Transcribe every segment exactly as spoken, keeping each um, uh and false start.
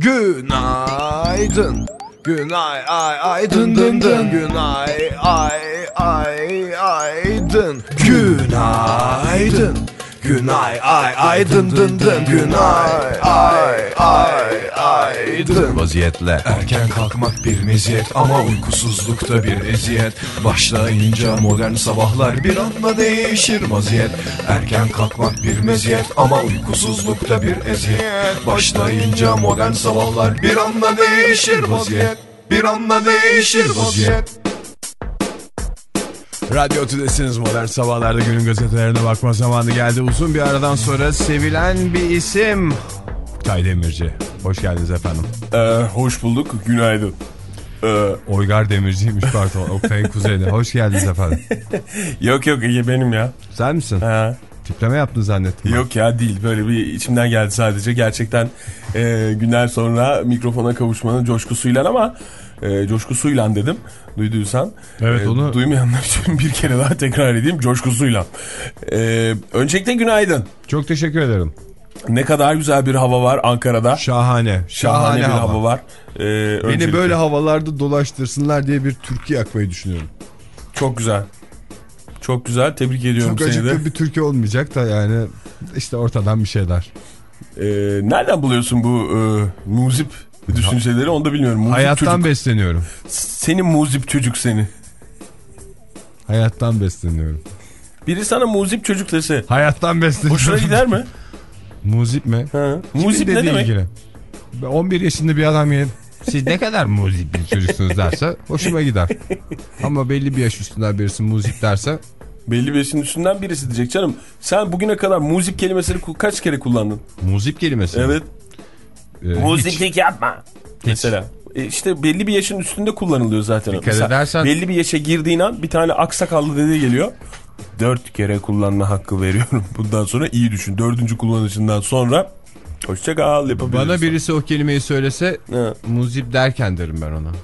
Günaydın. Günay ay ay dın dın dın. Günay ay ay ay dın. Günaydın. Günay ay ay dın dın dın. Günay ay ay ay dın. Vaziyetle erken kalkmak bir meziyet ama uykusuzlukta bir eziyet. Başlayınca modern sabahlar bir anda değişir vaziyet. Erken kalkmak bir meziyet ama uykusuzlukta bir eziyet. Başlayınca modern sabahlar bir anda değişir vaziyet. Bir anda değişir vaziyet. Radyo Tüdesiniz, modern sabahlarda günün gazetelerine bakma zamanı geldi. Uzun bir aradan sonra sevilen bir isim Oktay Demirci. Hoş geldiniz efendim. Ee, hoş bulduk, günaydın. Ee... Oygar Demirci'ymiş pardon, Oktay'ın kuzeni. Hoş geldiniz efendim. Yok yok, iyi benim ya. Sen misin? Ha. Tipleme yaptın zannettim. Yok ya, değil, böyle bir içimden geldi sadece. Gerçekten e, günler sonra mikrofona kavuşmanın coşkusuyla ama e, coşkusuyla dedim, duyduysan. Evet e, onu. Duymayanlar için bir kere daha tekrar edeyim, coşkusuyla. E, öncelikle günaydın. Çok teşekkür ederim. Ne kadar güzel bir hava var Ankara'da. Şahane. Şahane, Şahane bir hava, hava var. Ee, Beni öncelikle böyle havalarda dolaştırsınlar diye bir türkü yakmayı düşünüyorum. Çok güzel. Çok güzel, tebrik ediyorum Çok seni de. Çok acıklı bir türkü olmayacak da yani işte ortadan bir şeyler. Ee, nereden buluyorsun bu e, muzip düşünceleri, onu da bilmiyorum. Muzip Hayattan çocuk. besleniyorum. Senin muzip çocuk seni. Hayattan besleniyorum. Biri sana muzip çocuk dese. Hayattan besleniyorum. Hoşuna gider mi? Muzip mi? Ha. Muzip ne demek? Ilgili. on bir yaşında bir adam gelip siz ne kadar muzip bir çocuksunuz derse hoşuma gider. Ama belli bir yaş üstünden birisi muzip derse. Belli bir yaşın üstünden birisi diyecek canım. Sen bugüne kadar muzip kelimesini kaç kere kullandın? Muzip kelimesi Evet. Ee, Muziplik yapma. Hiç. Mesela. E işte belli bir yaşın üstünde kullanılıyor zaten. Dikkat edersen. Belli bir yaşa girdiğin an bir tane aksakallı dede geliyor. Dört kere kullanma hakkı veriyorum. Bundan sonra iyi düşün. Dördüncü kullanışından sonra hoşça kal yapabiliriz. Bana birisi o kelimeyi söylese ha. Muzip derken derim ben ona.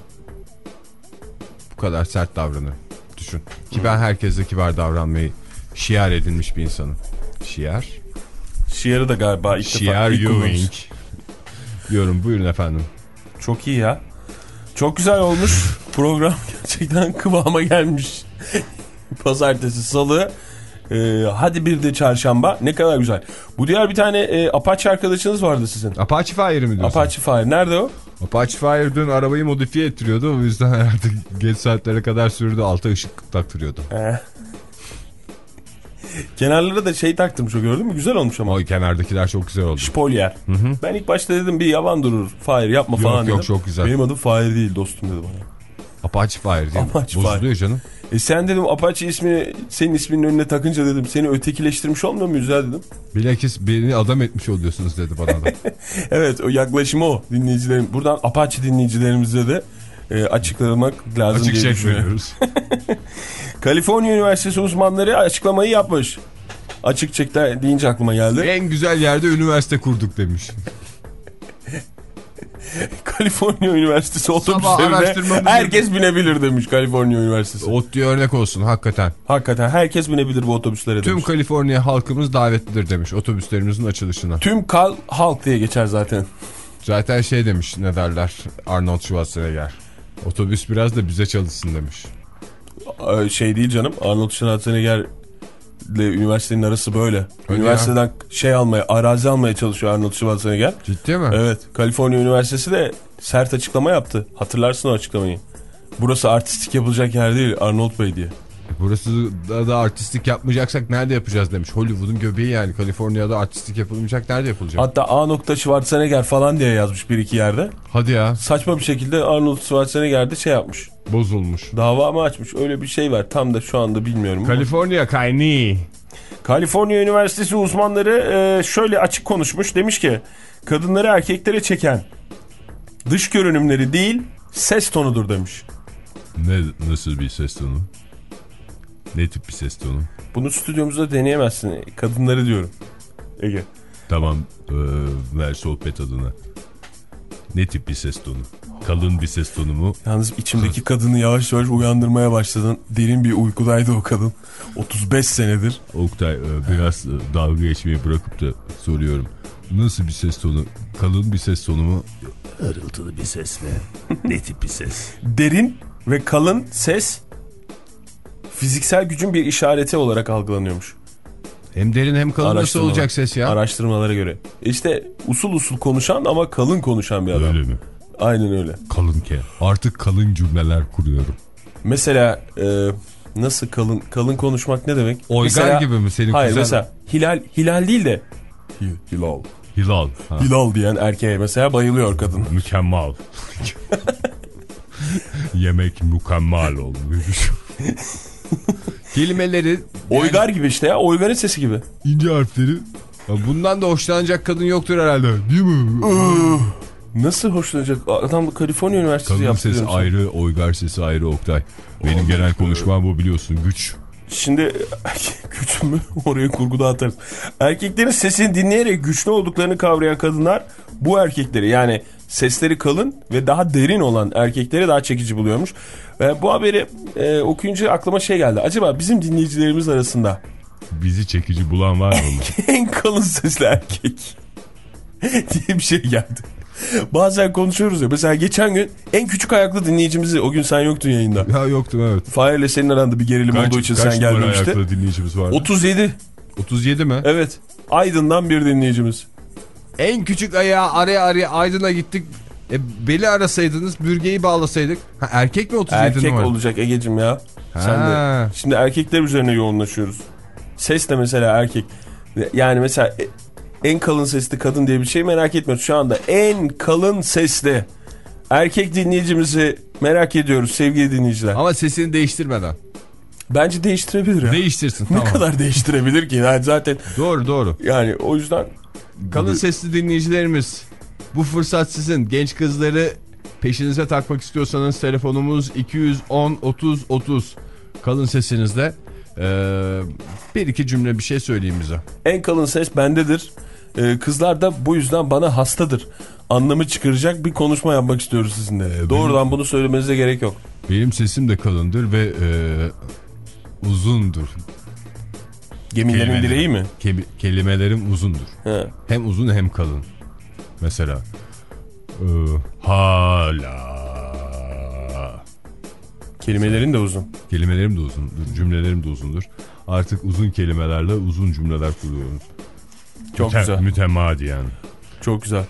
Bu kadar sert davranır. Düşün. Ki hmm. ben herkese kibar davranmayı şiar edinmiş bir insanım. Şiar? Şiarı da galiba ilk şiar defa Ewing diyorum. Buyurun efendim. Çok iyi ya. Çok güzel olmuş. Program gerçekten kıvama gelmiş. Pazartesi, salı, e, hadi bir de çarşamba. Ne kadar güzel. Bu diğer bir tane e, Apache arkadaşınız vardı sizin. Apache Fire mi diyorsun? Apache Fire. Nerede o? Apache Fire dün arabayı modifiye ettiriyordu. O yüzden herhalde geç saatlere kadar sürdü. Alta ışık taktırıyordu. Ee. Kenarlara da şey taktırmış, o gördün mü? Güzel olmuş ama. O kenardakiler çok güzel oldu. Spolyer. Hı hı. Ben ilk başta dedim bir yavan durur. Fire yapma yok, falan yok, dedim. Yok çok güzel. Benim adım Fire değil dostum dedi bana. Apache Fire değil mi? Apache Bozuluyor Fire. Canım. E sen dedim Apache ismini senin isminin önüne takınca dedim seni ötekileştirmiş olmuyor muyuz ya dedim. Bilakis beni adam etmiş oluyorsunuz dedi bana da. Evet, o yaklaşımı o dinleyicilerim. Buradan Apache dinleyicilerimize de e, açıklamak lazım Açık diye düşünüyorum. Kaliforniya Üniversitesi uzmanları açıklamayı yapmış. Açık çekte deyince aklıma geldi. En güzel yerde üniversite kurduk demiş. Kaliforniya Üniversitesi otobüslerine herkes gibi binebilir demiş Kaliforniya Üniversitesi. ODTÜ örnek olsun hakikaten. Hakikaten herkes binebilir bu otobüslere Tüm demiş. Tüm Kaliforniya halkımız davetlidir demiş otobüslerimizin açılışına. Tüm kal halk diye geçer zaten. Zaten şey demiş, ne derler, Arnold Schwarzenegger. Otobüs biraz da bize çalışsın demiş. Şey değil canım, Arnold Schwarzenegger ile üniversitenin arası böyle. Öyle üniversiteden ya. şey almaya, arazi almaya çalışıyor Arnold Schwarzenegger. Ciddi mi? Evet. Kaliforniya Üniversitesi de sert açıklama yaptı. Hatırlarsın o açıklamayı. Burası artistik yapılacak yer değil Arnold Bey diye. Burası da, da artistik yapmayacaksak nerede yapacağız demiş. Hollywood'un göbeği yani. Kaliforniya'da artistik yapılmayacak, nerede yapılacak? Hatta A. Schwarzenegger falan diye yazmış bir iki yerde. Hadi ya. Saçma bir şekilde Arnold Schwarzenegger de şey yapmış. Bozulmuş. Dava mı açmış? Öyle bir şey var. Tam da şu anda bilmiyorum. Kaliforniya kayni. Kaliforniya Üniversitesi uzmanları şöyle açık konuşmuş. Demiş ki kadınları erkeklere çeken dış görünümleri değil ses tonudur demiş. Ne, nasıl bir ses tonu? Ne tip bir ses tonu? Bunu stüdyomuzda deneyemezsin. Kadınları diyorum. Ege. Tamam, ee, ver sohbet adına. Ne tip bir ses tonu? Kalın bir ses tonu mu? Yalnız içimdeki kadını yavaş yavaş uyandırmaya başladın. Derin bir uykudaydı o kadın. otuz beş senedir. Oktay, biraz dalga geçmeyi bırakıp da soruyorum. Nasıl bir ses tonu? Kalın bir ses tonu mu? Hırıltılı bir sesle. Ne tip bir ses? Derin ve kalın ses fiziksel gücün bir işareti olarak algılanıyormuş. Hem derin hem kalın nasıl olacak ses ya? Araştırmalara göre. İşte usul usul konuşan ama kalın konuşan bir adam. Öyle mi? Aynen öyle. Kalın ki. Artık kalın cümleler kuruyorum. Mesela e, nasıl kalın kalın konuşmak ne demek? Oygar mesela, gibi mi senin? Hayır güzel... mesela hilal hilal değil de hilal. Hilal. Ha. Hilal diyen erkeğe mesela bayılıyor kadın. Mükemmel. Yemek mükemmel olmuş. Kelimeleri... Oygar yani, gibi işte ya. Oygar'ın sesi gibi. İnce harfleri. Bundan da hoşlanacak kadın yoktur herhalde. Değil mi? Nasıl hoşlanacak? Adam Kaliforniya Üniversitesi yaptı. Kadın sesi ayrı, Oygar sesi ayrı Oktay. Benim genel konuşmam bu biliyorsun. Güç. Şimdi güçümü oraya kurguda atarız. Erkeklerin sesini dinleyerek güçlü olduklarını kavrayan kadınlar bu erkekleri, yani sesleri kalın ve daha derin olan erkekleri daha çekici buluyormuş. Ve bu haberi e, okuyunca aklıma şey geldi. Acaba bizim dinleyicilerimiz arasında bizi çekici bulan var mı? En kalın sesli erkek diye bir şey geldi. Bazen konuşuyoruz ya. Mesela geçen gün en küçük ayaklı dinleyicimizi, o gün sen yoktun yayında. Ya yoktum evet. Fahir'le senin aranda bir gerilim kaç, olduğu için sen gelmemiştin. Kaç ayaklı dinleyicimiz vardı? otuz yedi. otuz yedi mi? Evet. Aydın'dan bir dinleyicimiz. En küçük ayağı araya araya Aydın'a gittik. E, beli arasaydınız, bürgeyi bağlasaydık. Ha, erkek mi otuz yedi Erkek numara? olacak Egeciğim ya. Sen de. Şimdi erkekler üzerine yoğunlaşıyoruz. Ses de mesela erkek. Yani mesela en kalın sesli kadın diye bir şey merak etmiyoruz. Şu anda en kalın sesli erkek dinleyicimizi merak ediyoruz sevgili dinleyiciler. Ama sesini değiştirmeden. Bence değiştirebilir ya. Değiştirsin. Ne tamam. kadar değiştirebilir ki? Yani zaten. Doğru doğru. Yani o yüzden. Kalın sesli dinleyicilerimiz, bu fırsat sizin. Genç kızları peşinize takmak istiyorsanız telefonumuz iki yüz on otuz otuz. Kalın sesinizle ee, bir iki cümle bir şey söyleyeyim bize. En kalın ses bendedir. Ee, kızlar da bu yüzden bana hastadır. Anlamı çıkaracak bir konuşma yapmak istiyoruz sizinle. Ee, Doğrudan benim, bunu söylemenize gerek yok. Benim sesim de kalındır ve e, uzundur. Gemilerin direği mi? Ke kelimelerim uzundur. He. Hem uzun hem kalın. Mesela e, hala. Kelimelerin de uzun. Kelimelerim de uzundur. Cümlelerim de uzundur. Artık uzun kelimelerle uzun cümleler kuruyoruz. Çok Müte güzel. Mütemadi yani. Çok güzel.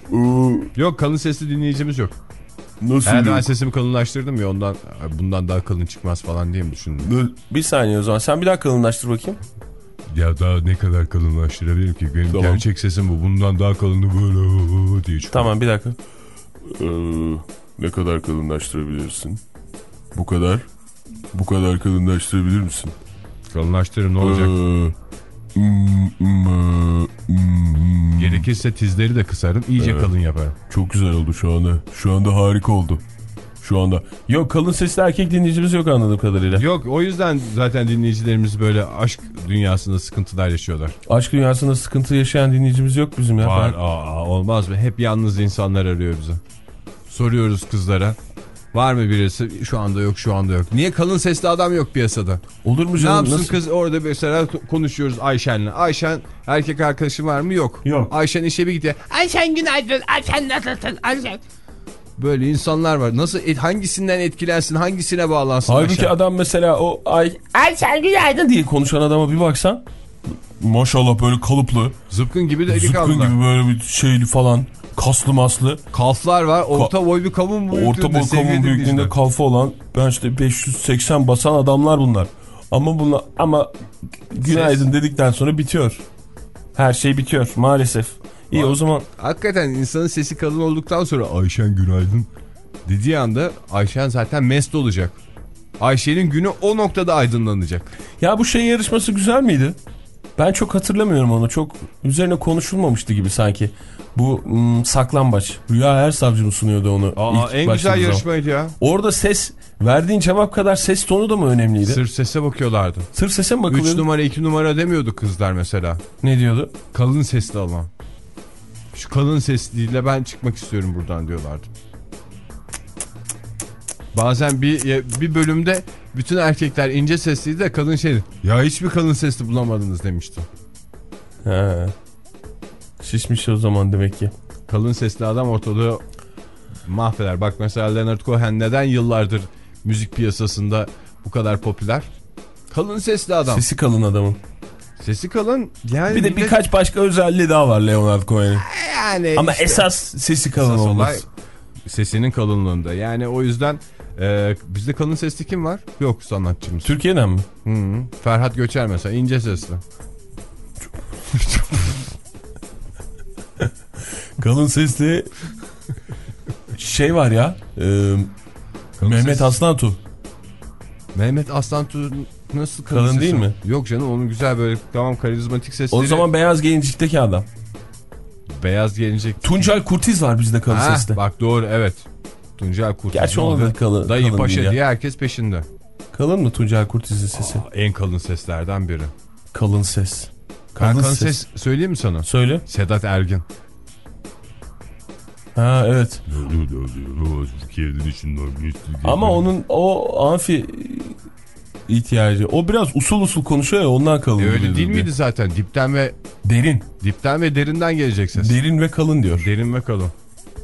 Yok, kalın sesli dinleyicimiz yok. Nasıl? Herhalde ben sesimi kalınlaştırdım ya, ondan bundan daha kalın çıkmaz falan diye mi düşündüm? Bir saniye o zaman. Sen bir daha kalınlaştır bakayım. Ya daha ne kadar kalınlaştırabilirim ki? Benim tamam. Gerçek sesim bu. Bundan daha kalını böyle diye çıkıyor. Tamam, bir dakika. Ee, ne kadar kalınlaştırabilirsin? Bu kadar. Bu kadar kalınlaştırabilir misin? Kalınlaştırırım, ne olacak? Ee, mm, mm, mm, Gerekirse tizleri de kısarım. İyice evet. Kalın yaparım. Çok güzel oldu şu anda. Şu anda harika oldu. Şu anda. Yok, kalın sesli erkek dinleyicimiz yok anladığım kadarıyla. Yok, o yüzden zaten dinleyicilerimiz böyle aşk dünyasında sıkıntılar yaşıyorlar. Aşk dünyasında sıkıntı yaşayan dinleyicimiz yok bizim ya. Var, aa, olmaz mı? Hep yalnız insanlar arıyor bize. Soruyoruz kızlara. Var mı birisi? Şu anda yok, şu anda yok. Niye kalın sesli adam yok piyasada? Olur mu canım? Ne yapsın nasıl? Kız orada mesela konuşuyoruz Ayşen'le. Ayşen erkek arkadaşı var mı? Yok. Yok. Ayşen işe bir gidiyor. Ayşen günaydın. Ayşen nasılsın? Ayşen. Böyle insanlar var. Nasıl, hangisinden etkilensin, hangisine bağlansın? Halbuki Ayşen? adam mesela o ay Ayşen günaydın diye konuşan adama bir baksan. Maşallah böyle kalıplı. Zıpkın gibi de Zıpkın gibi böyle bir şeyli falan. Kaslı maslı. Kalflar var. Orta Ka boy bir kavun büyüklüğünde. Orta boy kavun büyüklüğünde kalfa olan. Ben işte beş yüz seksen basan adamlar bunlar. Ama bunlar, ama günaydın Ses. dedikten sonra bitiyor. Her şey bitiyor maalesef. İyi o zaman. Hakikaten insanın sesi kalın olduktan sonra Ayşen günaydın dediği anda Ayşen zaten mest olacak. Ayşe'nin günü o noktada aydınlanacak. Ya bu şey yarışması güzel miydi? Ben çok hatırlamıyorum onu. Çok üzerine konuşulmamıştı gibi sanki. Bu ım, saklambaç. Rüya Ersavcı mı sunuyordu onu? Aa, en güzel yarışmaydı ya. Orada ses, verdiğin cevap kadar ses tonu da mı önemliydi? Sırf sese bakıyorlardı. Sırf sese mi bakılıyordu? üç numara iki numara demiyordu kızlar mesela. Ne diyordu? Kalın sesli olan. Şu kalın sesliyle ben çıkmak istiyorum buradan diyorlardı. Bazen bir bir bölümde bütün erkekler ince sesliydi de kadın şeydi. Ya hiçbir kalın sesli bulamadınız demişti. He. Şişmiş o zaman demek ki. Kalın sesli adam ortalığı mahveder. Bak mesela Leonard Cohen neden yıllardır müzik piyasasında bu kadar popüler? Kalın sesli adam. Sesi kalın adamın. Sesi kalın. Yani bir de millet... birkaç başka özelliği daha var Leonard Cohen'in. Yani ama işte, esas sesi kalın esas olmaz. olay sesinin kalınlığında. Yani o yüzden e, bizde kalın sesli kim var? Yok sanatçımız. Türkiye'den mi? Hı -hı. Ferhat Göçer mesela ince sesli. Kalın sesli şey var ya. E, Mehmet sesli. Aslantu. Mehmet Aslantu nasıl kalın, kalın değil mi? Yok canım, onun güzel böyle tamam karizmatik sesleri. O zaman Beyaz Gelincik'teki adam. Beyaz Gelincik. Tuncel Kurtiz var bizde kalın ha, sesli. Bak doğru, evet. Tuncel Kurtiz. Gerçi onun da kalın. Dayı kalın Paşa diye herkes peşinde. Kalın mı Tuncel Kurtiz'in sesi? Aa, en kalın seslerden biri. Kalın ses. Kalın, kalın ses. ses söyleyeyim mi sana? Söyle. Sedat Ergin. Ha evet. Ama onun o amfi ihtiyacı. O biraz usul usul konuşuyor ya, ondan kalın. E öyle değil diye. miydi zaten? Dipten ve derin. Dipten ve derinden gelecek ses. Derin ve kalın diyor. Derin ve kalın.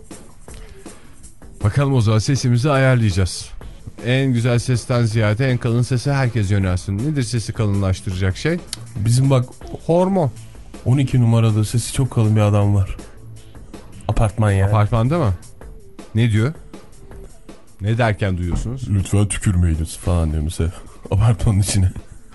Bakalım o zaman sesimizi ayarlayacağız. En güzel sesten ziyade en kalın sese herkes yönelsin. Nedir sesi kalınlaştıracak şey? Bizim bak hormon. on iki numaralı sesi çok kalın bir adam var. Apartman yani. Apartmanda mı? Ne diyor? Ne derken duyuyorsunuz? Lütfen tükürmeyiniz falan diyor mesela. Apartmanın içine.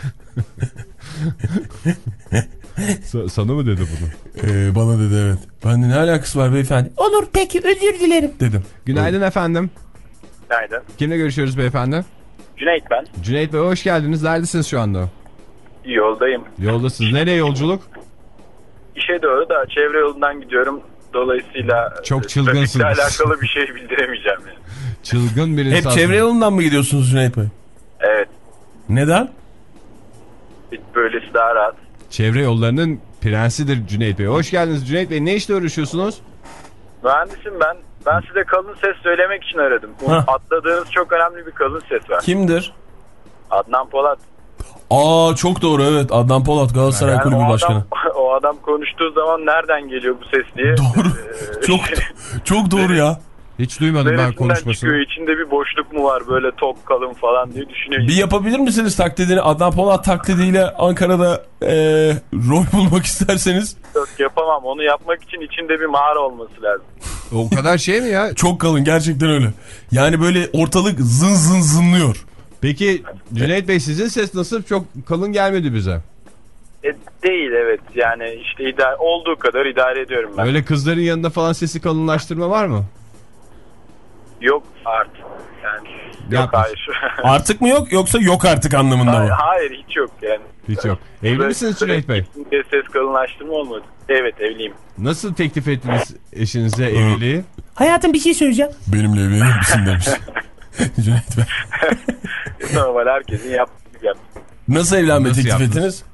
Sa sana mı dedi bunu? Ee, bana dedi evet. Ben de ne alakası var beyefendi? Olur peki, özür dilerim dedim. Günaydın evet. Efendim. Günaydın. Kimle görüşüyoruz beyefendi? Cüneyt ben. Cüneyt Bey hoş geldiniz. Neredesiniz şu anda? Yoldayım. Yoldasınız. Nereye yolculuk? İşe doğru da çevre yolundan gidiyorum. Dolayısıyla çok çılgınsınız. trafikle alakalı bir şey bildiremeyeceğim yani. Çılgın bir insan. Hep çevre yolundan mı gidiyorsunuz Cüneyt Bey? Evet. Neden? Böylesi daha rahat. Çevre yollarının prensidir Cüneyt Bey. Hoş geldiniz Cüneyt Bey. Ne işle uğraşıyorsunuz? Mühendisim ben. Ben size kalın ses söylemek için aradım. Hah. Atladığınız çok önemli bir kalın ses var. Kimdir? Adnan Polat. Aa çok doğru, evet. Adnan Polat, Galatasaray yani Kulübü o Başkanı. Adam, o adam konuştuğu zaman nereden geliyor bu ses diye. Doğru. Ee, çok çok doğru ya. Hiç duymadım ben konuşmasını. Çıkıyor, içinde bir boşluk mu var böyle tok kalın falan diye düşünüyorum. Bir yapabilir misiniz taklidini? Adnan Polat taklidiyle Ankara'da e, rol bulmak isterseniz. Yok yapamam. Onu yapmak için içinde bir mağara olması lazım. O kadar şey mi ya? Çok kalın, gerçekten öyle. Yani böyle ortalık zın zın zınlıyor. Peki Cüneyt Bey, sizin ses nasıl? Çok kalın gelmedi bize. E, değil evet. Yani işte idare, olduğu kadar idare ediyorum ben. Öyle kızların yanında falan sesi kalınlaştırma var mı? Yok artık. Yani yok Yapmış. hayır. Artık mı yok yoksa yok artık anlamında hayır, mı? Hayır hiç yok yani. Hiç yok. Evli misiniz Cüneyt Bey? Ses kalınlaştırma olmadı. Evet evliyim. Nasıl teklif ettiniz eşinize evliliği? Hayatım bir şey söyleyeceğim. Benimle evlenir misin demiş. Cüneyt Bey. Normal herkesin yaptığı yap. Nasıl evlenme Nasıl teklif yaptınız? ettiniz?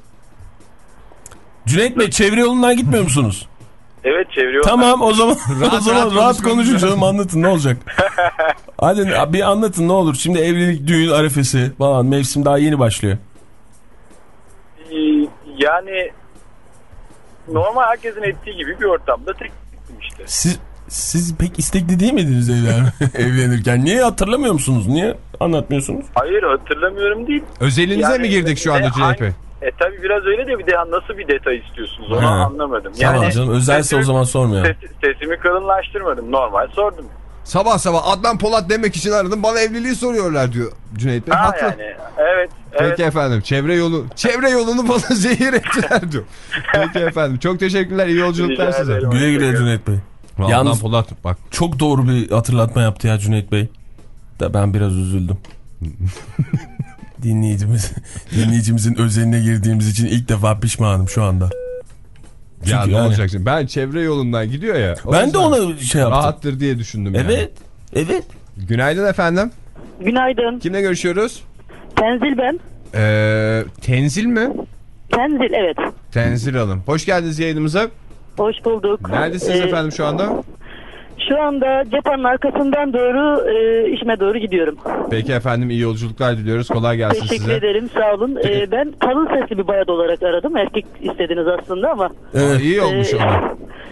Cüneyt Bey, çevre yolundan gitmiyor musunuz? Evet çeviriyor. Tamam o zaman rahat, o zaman rahat, rahat konuşun rahat. canım, anlatın ne olacak? Hadi bir anlatın ne olur. Şimdi evlilik, düğün arifesi falan, mevsim daha yeni başlıyor. Yani normal herkesin ettiği gibi bir ortamda tek gittim işte. Siz siz pek istekli değil miydiniz evlen evlenirken? Niye hatırlamıyor musunuz? Niye anlatmıyorsunuz? Hayır hatırlamıyorum değil. Özelinize Yani, mi girdik şu anda e, Cüneyt Bey? E tabi biraz öyle de bir de nasıl bir detay istiyorsunuz onu Ha. anlamadım. Tamam Yani, canım, özelse sesimi, o zaman sormayalım. Ses, sesimi kalınlaştırmadım, normal sordum. Sabah sabah Adnan Polat demek için aradım, bana evliliği soruyorlar diyor Cüneyt Bey. Ha Haklı. yani evet. Peki evet. efendim, çevre yolu çevre yolunu bana zehir ettiler diyor. Peki efendim, çok teşekkürler, iyi yolculuklar Rica size. ederim. Güle güle Cüneyt Bey. Adnan Yalnız Polat bak. çok doğru bir hatırlatma yaptı ya Cüneyt Bey. Da ben biraz üzüldüm. Dinleyicimiz, dinleyicimizin özeline girdiğimiz için ilk defa pişmanım şu anda. Ya Çünkü ne yani- olacak şimdi? Ben çevre yolundan gidiyor ya. o Ben de yüzden ona şey yaptım. rahattır diye düşündüm yani. Evet. Evet. Günaydın efendim. Günaydın. Kimle görüşüyoruz? Tenzil ben. Ee, Tenzil mi? Tenzil evet. Tenzil Hanım. Hoş geldiniz yayınımıza. Hoş bulduk. Neredesiniz Ee, efendim şu anda? Şu anda cephanın arkasından doğru e, işime doğru gidiyorum. Peki efendim, iyi yolculuklar diliyoruz. Kolay gelsin Teşekkür size. ederim, sağ olun. Ee, ben kalın sesli bir bayan olarak aradım. Erkek istediniz aslında ama. Evet. İyi olmuş e, ona.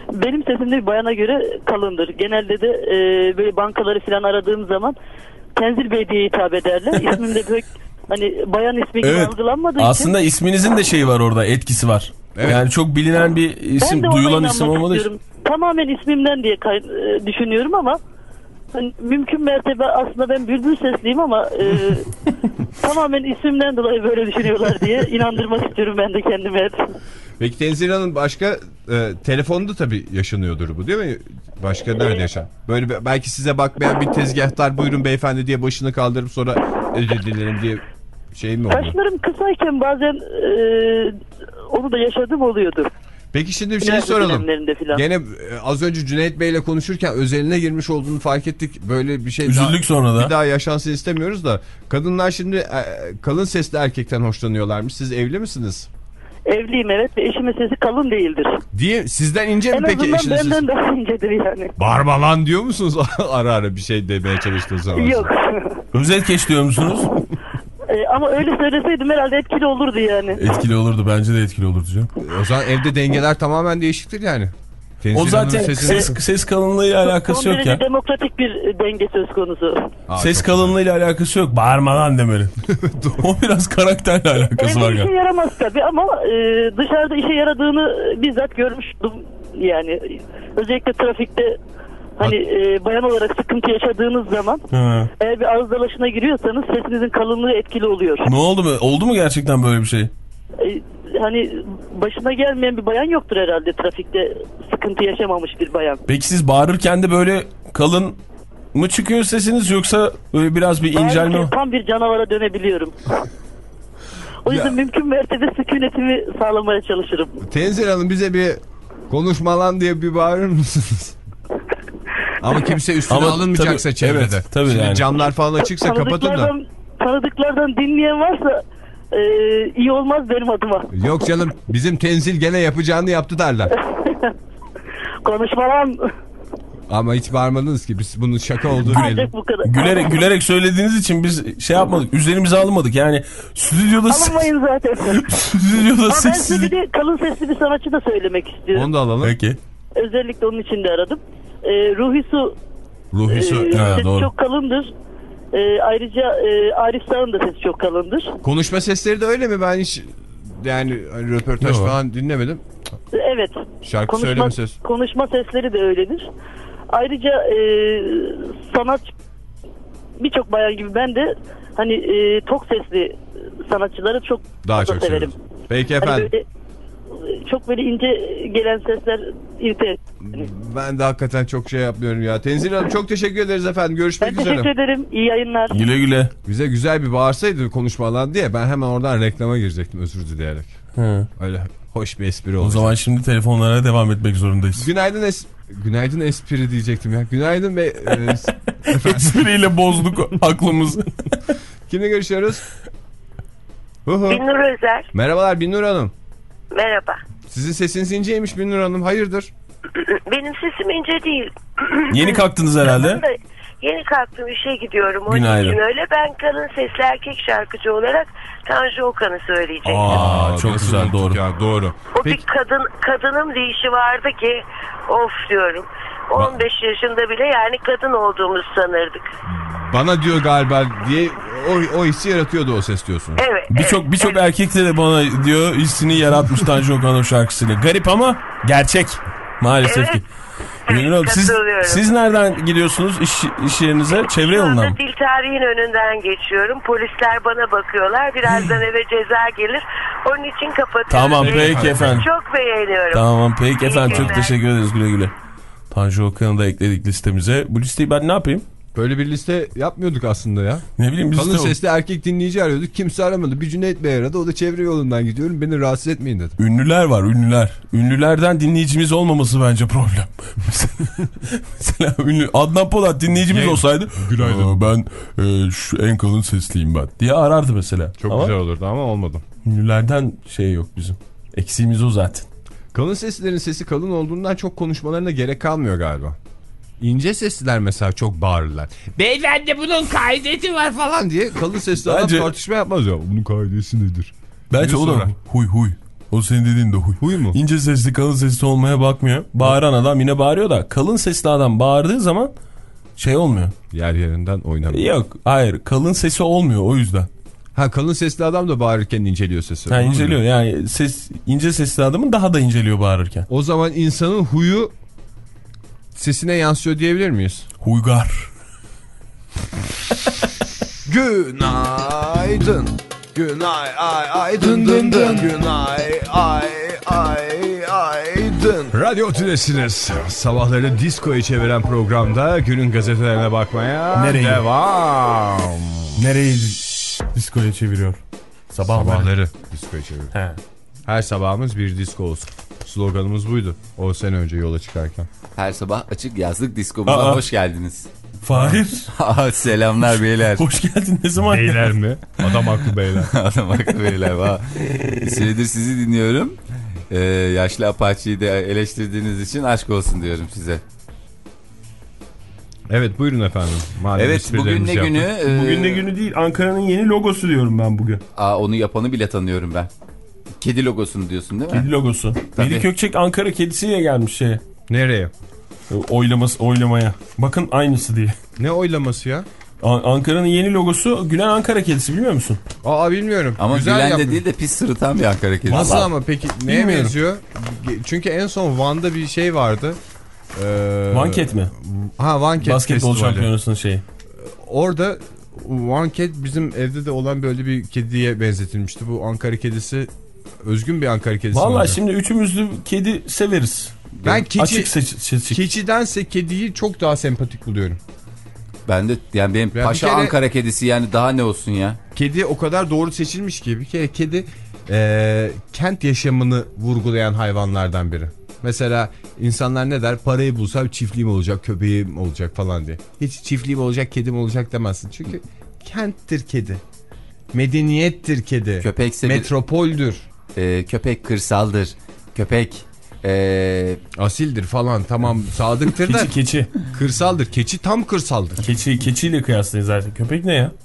Benim sesim de bir bayana göre kalındır. Genelde de e, böyle bankaları falan aradığım zaman Tenzil Bey diye hitap ederler. İsmim de pek hani bayan ismi gibi Evet. algılanmadığı Aslında için. isminizin de şeyi var orada, etkisi var. Evet. Yani çok bilinen bir isim, Ben de duyulan ona isim inanmak olmadığı için. istiyorum. Tamamen ismimden diye kay- e, düşünüyorum ama hani mümkün mertebe aslında ben bülbül sesliyim ama e, tamamen ismimden dolayı böyle düşünüyorlar diye inandırmak istiyorum ben de kendime. Peki Tenzil Hanım başka e, telefonda tabii yaşanıyordur bu değil mi? Başka nerede yaşar? Böyle bir- belki size bakmayan bir tezgahtar buyurun beyefendi diye başını kaldırıp sonra özür dilerim diye şey mi oluyor? Saçlarım kısayken bazen e, onu da yaşadığım oluyordu. Peki şimdi bir şey Üniversite soralım. dönemlerinde filan. Gene e, az önce Cüneyt Bey'le konuşurken özeline girmiş olduğunu fark ettik. Böyle bir şey Üzüldük daha, sonra da. bir daha yaşansın istemiyoruz da. Kadınlar şimdi e, kalın sesli erkekten hoşlanıyorlarmış. Siz evli misiniz? Evliyim evet ve eşimin sesi kalın değildir. Diye sizden ince mi En peki azından eşiniz? benden daha incedir yani. Bağırma lan diyor musunuz ara ara bir şey demeye çalıştığı zaman? Yok. Özet keş diyor musunuz? E, ama öyle söyleseydim herhalde etkili olurdu yani. Etkili olurdu, bence de etkili olurdu canım. O zaman evde dengeler tamamen değişiktir yani. Tenzil O zaten Hanım'ın sesini- ses, ses kalınlığıyla alakası Son yok derece ya. demokratik bir e, denge söz konusu. Aa, Ses çok kalınlığıyla alakası yok. Bağırma lan demeli. O biraz karakterle alakası var Evde işe galiba. yaramaz tabii ama e, dışarıda işe yaradığını e, bizzat görmüştüm. Yani özellikle trafikte hani e, bayan olarak sıkıntı yaşadığınız zaman Ha. eğer bir ağız dalaşına giriyorsanız sesinizin kalınlığı etkili oluyor. Ne oldu mu? Oldu mu gerçekten böyle bir şey? E, hani başına gelmeyen bir bayan yoktur herhalde trafikte sıkıntı yaşamamış bir bayan. Peki siz bağırırken de böyle kalın mı çıkıyor sesiniz, yoksa böyle biraz bir incelme Bağırırken mi? tam bir canavara dönebiliyorum. O yüzden mümkün mertebe sükunetimi sağlamaya çalışırım. Tenzil Hanım bize bir konuşma lan diye bir bağırır mısınız? Ama kimse üstüne Ama alınmayacaksa tabii, çevrede. evet, tabii Şimdi yani. camlar falan açıksa kapatın da. Tanıdıklardan, tanıdıklardan dinleyen varsa e, iyi olmaz benim adıma. Yok canım bizim Tenzil gene yapacağını yaptı derler. Konuşma lan. Ama hiç bağırmadınız ki biz bunun şaka olduğunu Ancak bilelim. bu kadar. Gülerek gülerek söylediğiniz için biz şey yapmadık. Üzerimize alınmadık. Yani stüdyoda ses, Alınmayın zaten. stüdyoda Ama ben size bir sessizlik. de kalın sesli bir sanatçı da söylemek istiyorum. Onu da alalım. Peki. Özellikle onun için de aradım. E, Ruhi Su Ruhi e, Su. Ha, sesi doğru. çok kalındır. E, ayrıca e, Arif Sağ'ın da sesi çok kalındır. Konuşma sesleri de öyle mi? Ben hiç yani hani röportaj Yok. falan dinlemedim. E, Evet. Şarkı Konuşma, söyleme ses. konuşma sesleri de öyledir. Ayrıca e, sanat birçok bayan gibi ben de hani e, tok sesli sanatçıları çok Daha fazla çok severim. seviyorum. Peki Hani efendim. böyle, e, çok böyle ince gelen sesler irite. Ben de hakikaten çok şey yapmıyorum ya. Tenzil Hanım çok teşekkür ederiz efendim. Görüşmek Ben üzere. teşekkür ederim. İyi yayınlar. Güle güle. Bize güzel bir bağırsaydı konuşma alan diye ben hemen oradan reklama girecektim özür dileyerek. Hı. Öyle hoş bir espri O oldu. zaman şimdi telefonlara devam etmek zorundayız. Günaydın es Günaydın espri diyecektim ya. Günaydın bey. E, efendim, Espriyle bozduk aklımızı. kimle görüşüyoruz? Hu hu. Binnur Özer. Merhabalar Binnur Hanım. Merhaba. Sizin sesiniz inceymiş Binnur Hanım. Hayırdır? Benim sesim ince değil. Yeni kalktınız herhalde. Yeni kalktım, işe gidiyorum. Onun Günaydın. için öyle. Ben kalın sesli erkek şarkıcı olarak Tanju Okan'ı söyleyecektim. Aa, çok nasıl güzel, unuttuk doğru. Ya, doğru. o bir kadın kadının deyişi vardı ki of diyorum. on beş yaşında bile yani kadın olduğumuzu sanırdık. Bana diyor galiba diye o, o hissi yaratıyordu o ses diyorsunuz. Evet. Birçok evet, birçok evet. erkek de bana diyor hissini yaratmış Tanju Okan o şarkısıyla. Garip ama gerçek maalesef Evet. ki. Evet, Ünlü Hanım, siz, katılıyorum. siz nereden gidiyorsunuz iş, iş yerinize? Çevre Şu yolundan anda mı? dil tarihin önünden geçiyorum. Polisler bana bakıyorlar. Birazdan eve ceza gelir. Onun için kapatıyorum. Tamam, Yayını peki efendim. Çok beğeniyorum. Tamam peki İyi efendim, çok günler. teşekkür ederiz, güle güle. Tanju Okan'ı da ekledik listemize. Bu listeyi ben ne yapayım? Böyle bir liste yapmıyorduk aslında ya. Ne bileyim biz Kalın de sesli erkek dinleyici arıyorduk. Kimse aramadı. Bir Cüneyt Bey aradı. O da çevre yolundan gidiyorum. Beni rahatsız etmeyin dedi. ünlüler var, ünlüler. Ünlülerden dinleyicimiz olmaması bence problem. Mesela, mesela ünlü Adnan Polat dinleyicimiz Ye- olsaydı Günaydın. "Aa, ben e, şu en kalın sesliyim ben diye arardı mesela. Çok ama güzel olurdu ama olmadı. ünlülerden şey yok bizim. Eksiğimiz o zaten. Kalın seslilerin sesi kalın olduğundan çok konuşmalarına gerek kalmıyor galiba. İnce sesliler mesela çok bağırırlar. Beyefendi bunun kaidesi var falan diye kalın sesli adam Bence- tartışma yapmaz ya. Bunun kaidesi nedir? Bence Bir o da sonra. huy huy. O senin dediğin de huy. Huy mu? İnce sesli kalın sesli olmaya bakmıyor. Bağıran adam yine bağırıyor da kalın sesli adam bağırdığı zaman şey olmuyor. Yer yerinden oynamıyor. Yok hayır kalın sesi olmuyor o yüzden. Ha kalın sesli adam da bağırırken inceliyor sesi. Ha, inceliyor yani ses ince sesli adamın daha da inceliyor bağırırken. O zaman insanın huyu sesine yansıyor diyebilir miyiz? Huygar. Günaydın. Günay ay ay dın dın dın. Günay ay ay ay dın. Radyo Tülesi'niz. Sabahları diskoya çeviren programda günün gazetelerine bakmaya Nereye? devam. Nereyi diskoya çeviriyor? Sabahları. Sabahları diskoya çeviriyor. He. Her sabahımız bir disko olsun. Sloganımız buydu. O sene önce yola çıkarken. Her sabah açık yazlık diskomuza Aa. hoş geldiniz. Fahir. Selamlar beyler. Hoş geldin ne zaman? Beyler mi? Adam haklı beyler. Adam haklı beyler. Va. Süredir sizi dinliyorum. Ee, yaşlı Apache'yi de eleştirdiğiniz için aşk olsun diyorum size. Evet buyurun efendim. Madem Evet bugün ne yaptık. günü? Ee, Bugün ne günü değil Ankara'nın yeni logosu diyorum ben bugün. Aa, onu yapanı bile tanıyorum ben. Kedi logosunu diyorsun değil mi? Kedi logosu. Melih Gökçek Ankara kedisiyle gelmiş şeye. Nereye? Oylaması, oylamaya. Bakın aynısı diye. Ne oylaması ya? Ankara'nın yeni logosu Gülen Ankara kedisi biliyor musun? Aa bilmiyorum. Ama Güzel Gülen yapmış. de değil de pis sırıtan bir Ankara kedisi. Nasıl ama peki neye Bilmiyorum. benziyor? Çünkü en son Van'da bir şey vardı. Ee, Vanket mi? Ha Vanket Basketbol Festivali. şampiyonasının şeyi. Orada Vanket bizim evde de olan böyle bir kediye benzetilmişti. Bu Ankara kedisi özgün bir Ankara kedisi. Vallahi vardı. şimdi üçümüz de kedi severiz. Ben keçi, Açık seç, seç, keçidense kediyi çok daha sempatik buluyorum. Ben de yani benim Ya paşa bir kere- Ankara kedisi yani daha ne olsun ya. Kedi o kadar doğru seçilmiş ki bir kere kedi e, kent yaşamını vurgulayan hayvanlardan biri. Mesela insanlar ne der? Parayı bulsam çiftliğim olacak, köpeğim olacak falan diye. Hiç çiftliğim olacak, kedim olacak demezsin. Çünkü kenttir kedi. Medeniyettir kedi. Köpekse bir- Metropoldür. Ee, köpek kırsaldır. Köpek ee, Asildir falan tamam sadıktır da Keçi keçi. kırsaldır. Keçi tam kırsaldır. Keçi keçiyle kıyaslayın zaten. Köpek ne ya?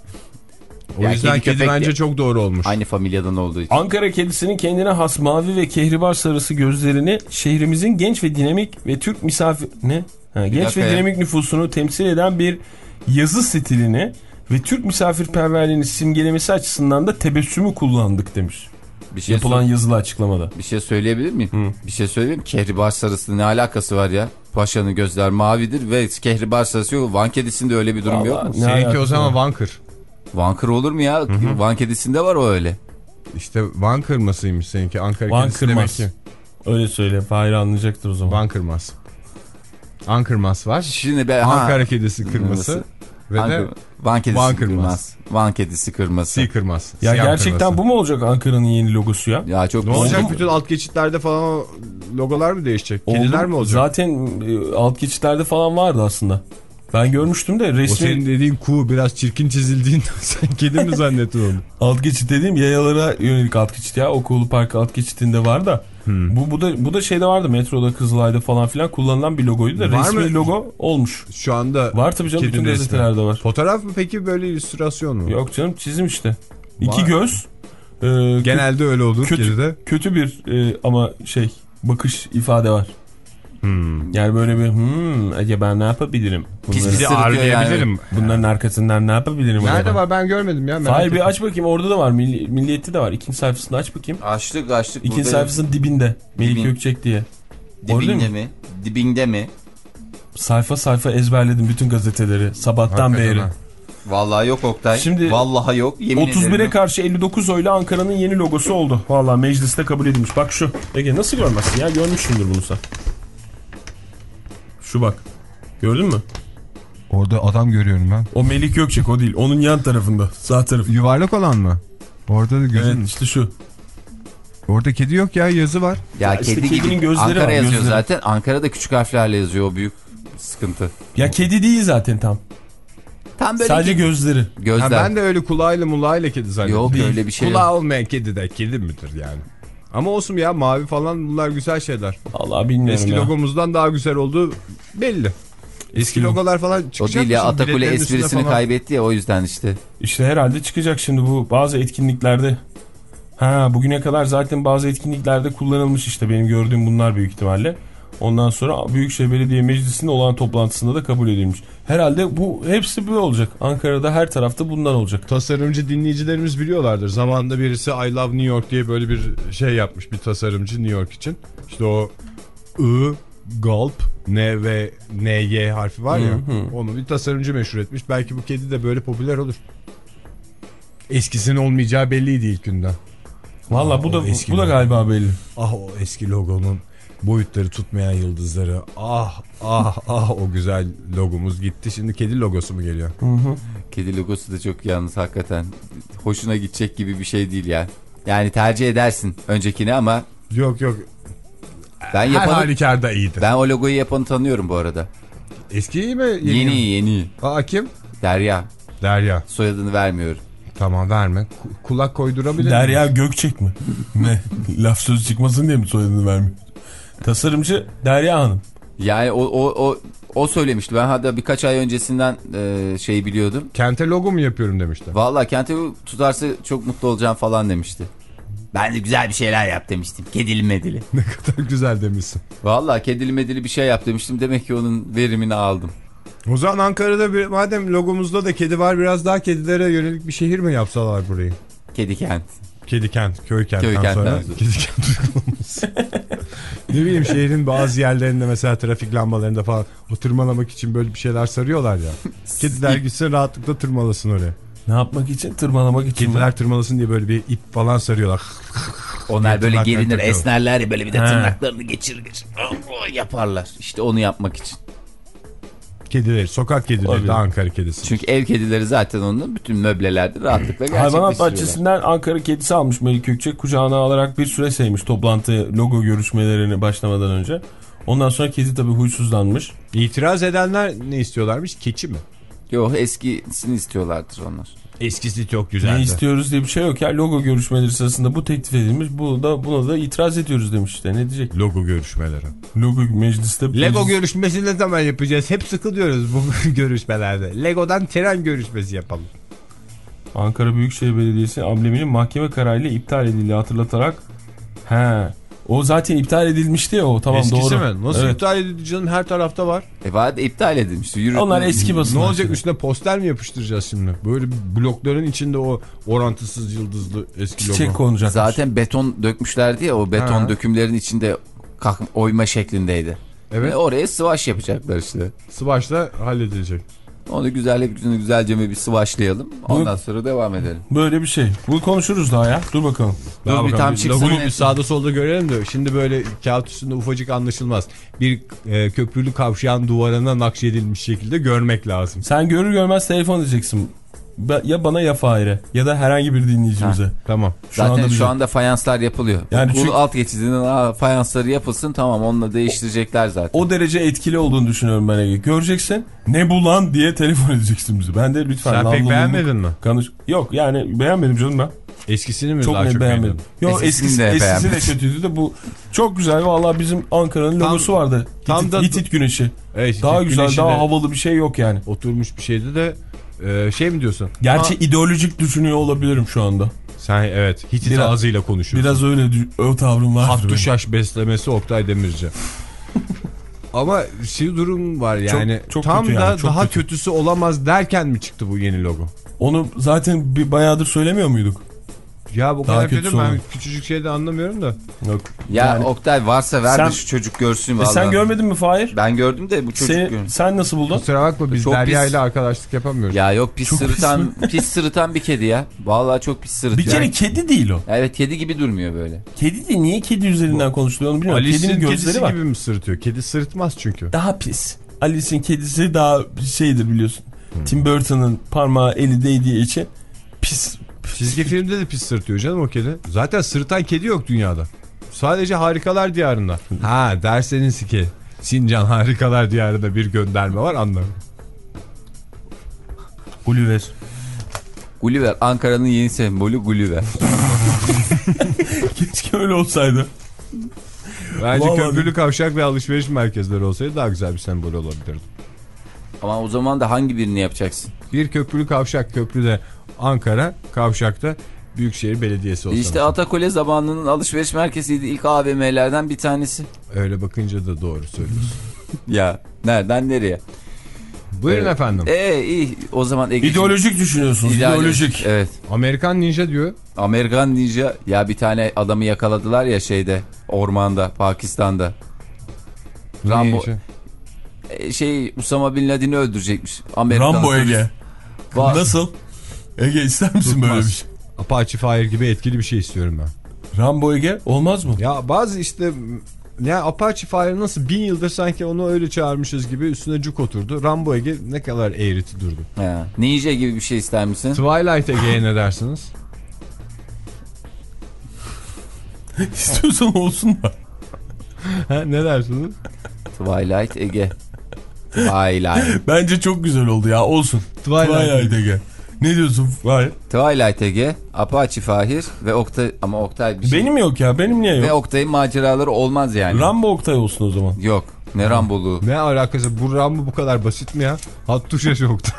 O Ya yüzden kedi, kedi köpek bence ya. çok doğru olmuş. aynı familyadan olduğu için. Ankara kedisinin kendine has mavi ve kehribar sarısı gözlerini şehrimizin genç ve dinamik ve Türk misafir... Ne? Ha, genç dakika ve ya. dinamik nüfusunu temsil eden bir yazı stilini ve Türk misafirperverliğini simgelemesi açısından da tebessümü kullandık demiş. Bir şey, Yapılan sor- yazılı açıklamada. bir şey söyleyebilir miyim? Hı. Bir şey söyleyeyim mi? Kehribar sarısı ne alakası var ya? Paşanın gözler mavidir ve kehribar sarısı yok. Van kedisinde öyle bir durum Vallahi yok mu? ne Seninki o alakası zaman var? Vankır. Vankır olur mu ya? Van kedisinde var o öyle. İşte Van kırmasıymış seninki. Ankara Van kedisi demek kırmaz. ki. Öyle söyle. Fahir anlayacaktır o zaman. Van kırmaz. Ankırmaz var. Şimdi ben Ankara kedisi kırması. Ve de Ankara- Van kedisi Van kırmaz. kırmaz. Van kedisi kırması. si kırmaz. Ya Siyah gerçekten kırması. bu mu olacak Ankara'nın yeni logosu ya? Ya çok Ne olacak? Oldu mu? Bütün alt geçitlerde falan o logolar mı değişecek? Oldu Kediler mu? mi olacak? Zaten e, alt geçitlerde falan vardı aslında. Ben görmüştüm de O resmi senin dediğin kuğu biraz çirkin çizildiğinden sen kedi mi zannettin onu? alt geçit dediğim yayalara yönelik alt geçit ya. Okulu Park alt geçitinde var da. Hmm. Bu, bu da bu da şeyde vardı, metroda, Kızılay'da falan filan kullanılan bir logoydu da Var resmi mı? logo olmuş. Şu anda Var tabii canım, bütün kedinin gazetelerde resmi. var. Fotoğraf mı peki, böyle illüstrasyon mu? Yok canım, çizim işte. İki Var. göz. E, Genelde öyle olur kötü, kedide. kötü bir e, ama şey bakış ifade var. Hmm. Yani böyle bir hmm, acaba ne yapabilirim? Pis Bunları- pis Bir de sırıtıyor ağırlayabilirim. yani. Bunların arkasından ne yapabilirim? Nerede acaba? var, ben görmedim ya. merak Hayır, ettim. bir aç bakayım, orada da var. Milli, Milliyet'te de var. İkinci sayfasını aç bakayım. Açtık açtık. İkinci burada. sayfasının dibinde. Melih Dibin- Gökçek diye. Orada Dibinde mi? mi? Dibinde mi? Sayfa sayfa ezberledim bütün gazeteleri. Sabahtan Hakikaten beri. ha. Vallahi yok Oktay. Şimdi Vallahi yok. Yemin otuz bire ederim. karşı elli dokuz oyla Ankara'nın yeni logosu oldu. Vallahi mecliste kabul edilmiş. Bak şu. Ege nasıl görmezsin ya? Görmüşsündür bunu sen. Şu bak. Gördün mü? Orada adam görüyorum ben. O Melih Gökçek, o değil. Onun yan tarafında. Sağ tarafı. Yuvarlak olan mı? Orada da gözün. Evet, işte şu. Orada kedi yok ya, yazı var. Ya, Ya işte kedi kedinin gibi. gözleri Ankara var, yazıyor gözleri. zaten. Ankara'da küçük harflerle yazıyor, o büyük sıkıntı. Ya kedi değil zaten tam. Tam böyle Sadece kedi- gözleri. gözler. Ha, ben de öyle kulağıyla mulağıyla kedi zannediyorum. Yok, Değil. öyle bir şey yok. Kulağı olmayan kedi de kedi midir yani? Ama olsun ya, mavi falan, bunlar güzel şeyler. Allah bilmiyorum Eski ya. logomuzdan daha güzel olduğu belli. Eski logolar falan çıkacak O değil ya, mı şimdi Atakule biletlerin üstüne esprisini falan? kaybetti ya, o yüzden işte. İşte herhalde çıkacak şimdi bu bazı etkinliklerde. Ha, bugüne kadar zaten bazı etkinliklerde kullanılmış işte, benim gördüğüm bunlar büyük ihtimalle. Ondan sonra Büyükşehir Belediye Meclisi'nin olan toplantısında da kabul edilmiş. Herhalde bu hepsi böyle olacak. Ankara'da her tarafta bundan olacak. Tasarımcı dinleyicilerimiz biliyorlardır. Zamanında birisi I Love New York diye böyle bir şey yapmış, bir tasarımcı New York için. İşte o I, Gulp, N ve N Y harfi var ya. Hı hı. Onu bir tasarımcı meşhur etmiş. Belki bu kedi de böyle popüler olur. Eskisinin olmayacağı belliydi ilk günden. Valla bu da bu da galiba belli. Ah, o eski logonun boyutları tutmayan yıldızları. Ah ah ah, o güzel logomuz gitti. Şimdi kedi logosu mu geliyor? Hı hı. Kedi logosu da çok yalnız hakikaten. Hoşuna gidecek gibi bir şey değil ya. Yani tercih edersin öncekini ama. Yok yok. Ben her yapanı, halükarda iyiydi. Ben o logoyu yapanı tanıyorum bu arada. Eski mi? Yeni yeni mi? yeni. Aa, kim? Derya. Derya. Soyadını vermiyorum. Tamam, verme. Kulak koydurabilir miyim? Derya Gökçek mi? Ne? Laf sözü çıkmasın diye mi soyadını vermiyor? Tasarımcı Derya Hanım. Yani o o o o söylemişti. Ben hatta birkaç ay öncesinden e, şeyi biliyordum. Kente logo mu yapıyorum demişti. Vallahi kente tutarsa çok mutlu olacağım falan demişti. Ben de güzel bir şeyler yap demiştim. Kedili medili. Ne kadar güzel demişsin. Vallahi kedili medili bir şey yap demiştim. Demek ki onun verimini aldım. O zaman Ankara'da bir, madem logomuzda da kedi var, biraz daha kedilere yönelik bir şehir mi yapsalar burayı? Kedi kent. Kedi kent, köy kentten köy sonra kent kedi kent uygulaması. Ne bileyim, şehrin bazı yerlerinde mesela trafik lambalarında falan o tırmalamak için böyle bir şeyler sarıyorlar ya. Kediler gitsin rahatlıkla tırmalasın oraya. Ne yapmak için? Tırmalamak için. Kediler mi? Tırmalasın diye böyle bir ip falan sarıyorlar. Onlar böyle gelinir, esnerler ya, böyle bir de tırnaklarını geçirir geçir yaparlar. İşte onu yapmak için. Kedileri, sokak kedileri de Ankara kedisi. Çünkü ev kedileri zaten onun bütün möblelerde rahatlıkla gerçekleştiriyorlar. Hayvanat bahçesinden Ankara kedisi almış Melik Gökçek, kucağına alarak bir süre sevmiş toplantı logo görüşmelerini başlamadan önce. Ondan sonra kedi tabii huysuzlanmış. İtiraz edenler ne istiyorlarmış? Keçi mi? Yok, eskisini istiyorlardır onlar. Eskisi çok güzeldi. Ne istiyoruz diye bir şey yok ya. Logo görüşmeleri sırasında bu teklif edilmiş. Bu da, buna da itiraz ediyoruz demiş işte. Ne diyecek? Logo görüşmeleri. Logo mecliste. Lego meclis... görüşmesini ne zaman yapacağız? Hep sıkılıyoruz bu görüşmelerde. Lego'dan tren görüşmesi yapalım. Ankara Büyükşehir Belediyesi ambleminin mahkeme kararıyla iptal edildiğini hatırlatarak. He. O zaten iptal edilmişti ya o. Tamam, eskisi doğru. mi? Nasıl evet. iptal edildi canım? Her tarafta var. E vardı, iptal edilmişti. Yürü... Onlar eski basın. Ne olacak, üstüne poster mi yapıştıracağız şimdi? Böyle blokların içinde o orantısız yıldızlı eski logo. Çiçek konacak. Zaten beton dökmüşlerdi ya, o beton ha. dökümlerin içinde oyma şeklindeydi. Evet. Ve oraya sıvaş yapacaklar işte. Sıvaşla halledilecek. Onu güzel güzelce bir sıvaşlayalım. Ondan sonra devam edelim. Böyle bir şey. Bu konuşuruz daha ya. Dur bakalım. Dur daha bir tam çıksın. Logoyu bir sağda solda görelim de şimdi böyle kağıt üstünde ufacık anlaşılmaz. Bir e, köprülü kavşağın duvarına nakşedilmiş şekilde görmek lazım. Sen görür görmez telefon edeceksin. Ya bana ya Fahir'e ya da herhangi bir dinleyicimize. Ha. Tamam. Şu Zaten anda şu anda fayanslar yapılıyor. Yani bu çünkü... alt geçidinin fayansları yapılsın, tamam, onunla değiştirecekler zaten. O derece etkili olduğunu düşünüyorum ben Ege. Göreceksin, ne bu lan diye telefon edeceksin bize. Ben de lütfen. Sen pek beğenmedin mi? Kanış... Yok yani beğenmedim canım ben. Eskisini mi çok daha çok beğenmedim? Yok, eskisi de, eskisi de kötüydü de bu çok güzel. Vallahi bizim Ankara'nın logosu vardı. Tam Hitit, da Hitit Güneşi. Evet, daha güzel, daha de, havalı bir şey yok yani. Oturmuş bir şeydi de e, şey mi diyorsun? Gerçi ha. ideolojik düşünüyor olabilirim şu anda. Sen evet Hitit biraz, ağzıyla konuşuyorsun. Biraz öyle o tavrım var. Hattuşaş beslemesi Oktay Demirci. Ama şey durum var yani. Çok, çok tam da yani, çok daha kötü. Kötüsü olamaz derken mi çıktı bu yeni logo? Onu zaten bir bayağıdır söylemiyor muyduk? Ya bu kadar kötü, ben küçücük şeyde anlamıyorum da. Yok. Ya yani, Oktay varsa ver sen, de şu çocuk görsün vallahi. E sen görmedin mi Fahir? Ben gördüm de bu çocuk Seni, sen nasıl buldun? Kusura bakma, biz Derya ile arkadaşlık yapamıyoruz. Ya yok, pis çok sırıtan pis, pis sırıtan bir kedi ya. Vallahi çok pis sırıtıyor. Bir kere yani, kedi değil o. Evet, kedi gibi durmuyor böyle. Kedi değil, niye kedi üzerinden konuşuluyor onu bilmiyorum. Alice'in kedinin gözleri kedisi var. gibi mi sırıtıyor? Kedi sırıtmaz çünkü. Daha pis. Alice'in kedisi daha şeydir biliyorsun. Hmm. Tim Burton'ın parmağı eli değdiği için pis. Çizgi filmde de pis sırıtıyor canım o kedi. Zaten sırıtan kedi yok dünyada. Sadece Harikalar Diyarı'nda. Ha derseniz ki Sincan Harikalar Diyarı'nda bir gönderme var, anlarım. Gulliver. Gulliver Ankara'nın yeni sembolü Gulliver. Keşke öyle olsaydı. Bence vallahi köprülü kavşak ve alışveriş merkezleri olsaydı daha güzel bir sembol olabilirdi. Ama o zaman da hangi birini yapacaksın? Bir köprülü kavşak, köprüde Ankara, kavşakta Büyükşehir Belediyesi olsa. İşte Atakule zamanının alışveriş merkeziydi. İlk A V M'lerden bir tanesi. Öyle bakınca da doğru söylüyorsun. Ya nereden nereye? Buyurun evet. efendim. Ee iyi o zaman Ege. İdeolojik düşünüyorsunuz. İdeolojik. Evet. Amerikan Ninja diyor. Amerikan Ninja. Ya bir tane adamı yakaladılar ya şeyde ormanda Pakistan'da. Rambo. E, şey Usama Bin Laden'i öldürecekmiş. Amerikan Rambo Ege. Va Nasıl? Ege ister misin Tutmaz. böyle bir şey? Apache Fire gibi etkili bir şey istiyorum ben. Rambo Ege olmaz mı? Ya bazı işte ya Apache Fire nasıl bin yıldır sanki onu öyle çağırmışız gibi üstüne cuk oturdu. Rambo Ege ne kadar eğriti durdu. Ha. Ninja gibi bir şey ister misin? Twilight Ege'ye ne dersiniz? İstiyorsan olsun da. Ha, ne dersiniz? Twilight Ege. Twilight. Bence çok güzel oldu ya olsun. Twilight, Twilight Ege. Ne diyorsun? Hayır. Twilight Ege, Apache Fahir ve Oktay ama Oktay bir şey. Benim yok ya benim niye yok? Ve Oktay'ın maceraları olmaz yani. Rambo Oktay olsun o zaman. Yok. Ne Ramboluğu? Ne alakası? Bu Rambo bu kadar basit mi ya? Hat tuşa yoktu.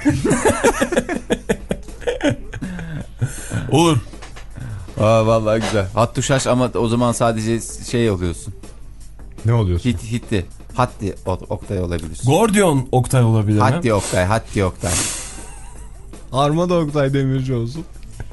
Olur. Aa vallahi güzel. Hattu şaş ama o zaman sadece şey oluyorsun. Ne oluyorsun? Hit hitti. Hatti Oktay olabilir. Gordion Oktay olabilir mi? Hatti Oktay, Hatti Oktay. Armada Oktay Demirci olsun.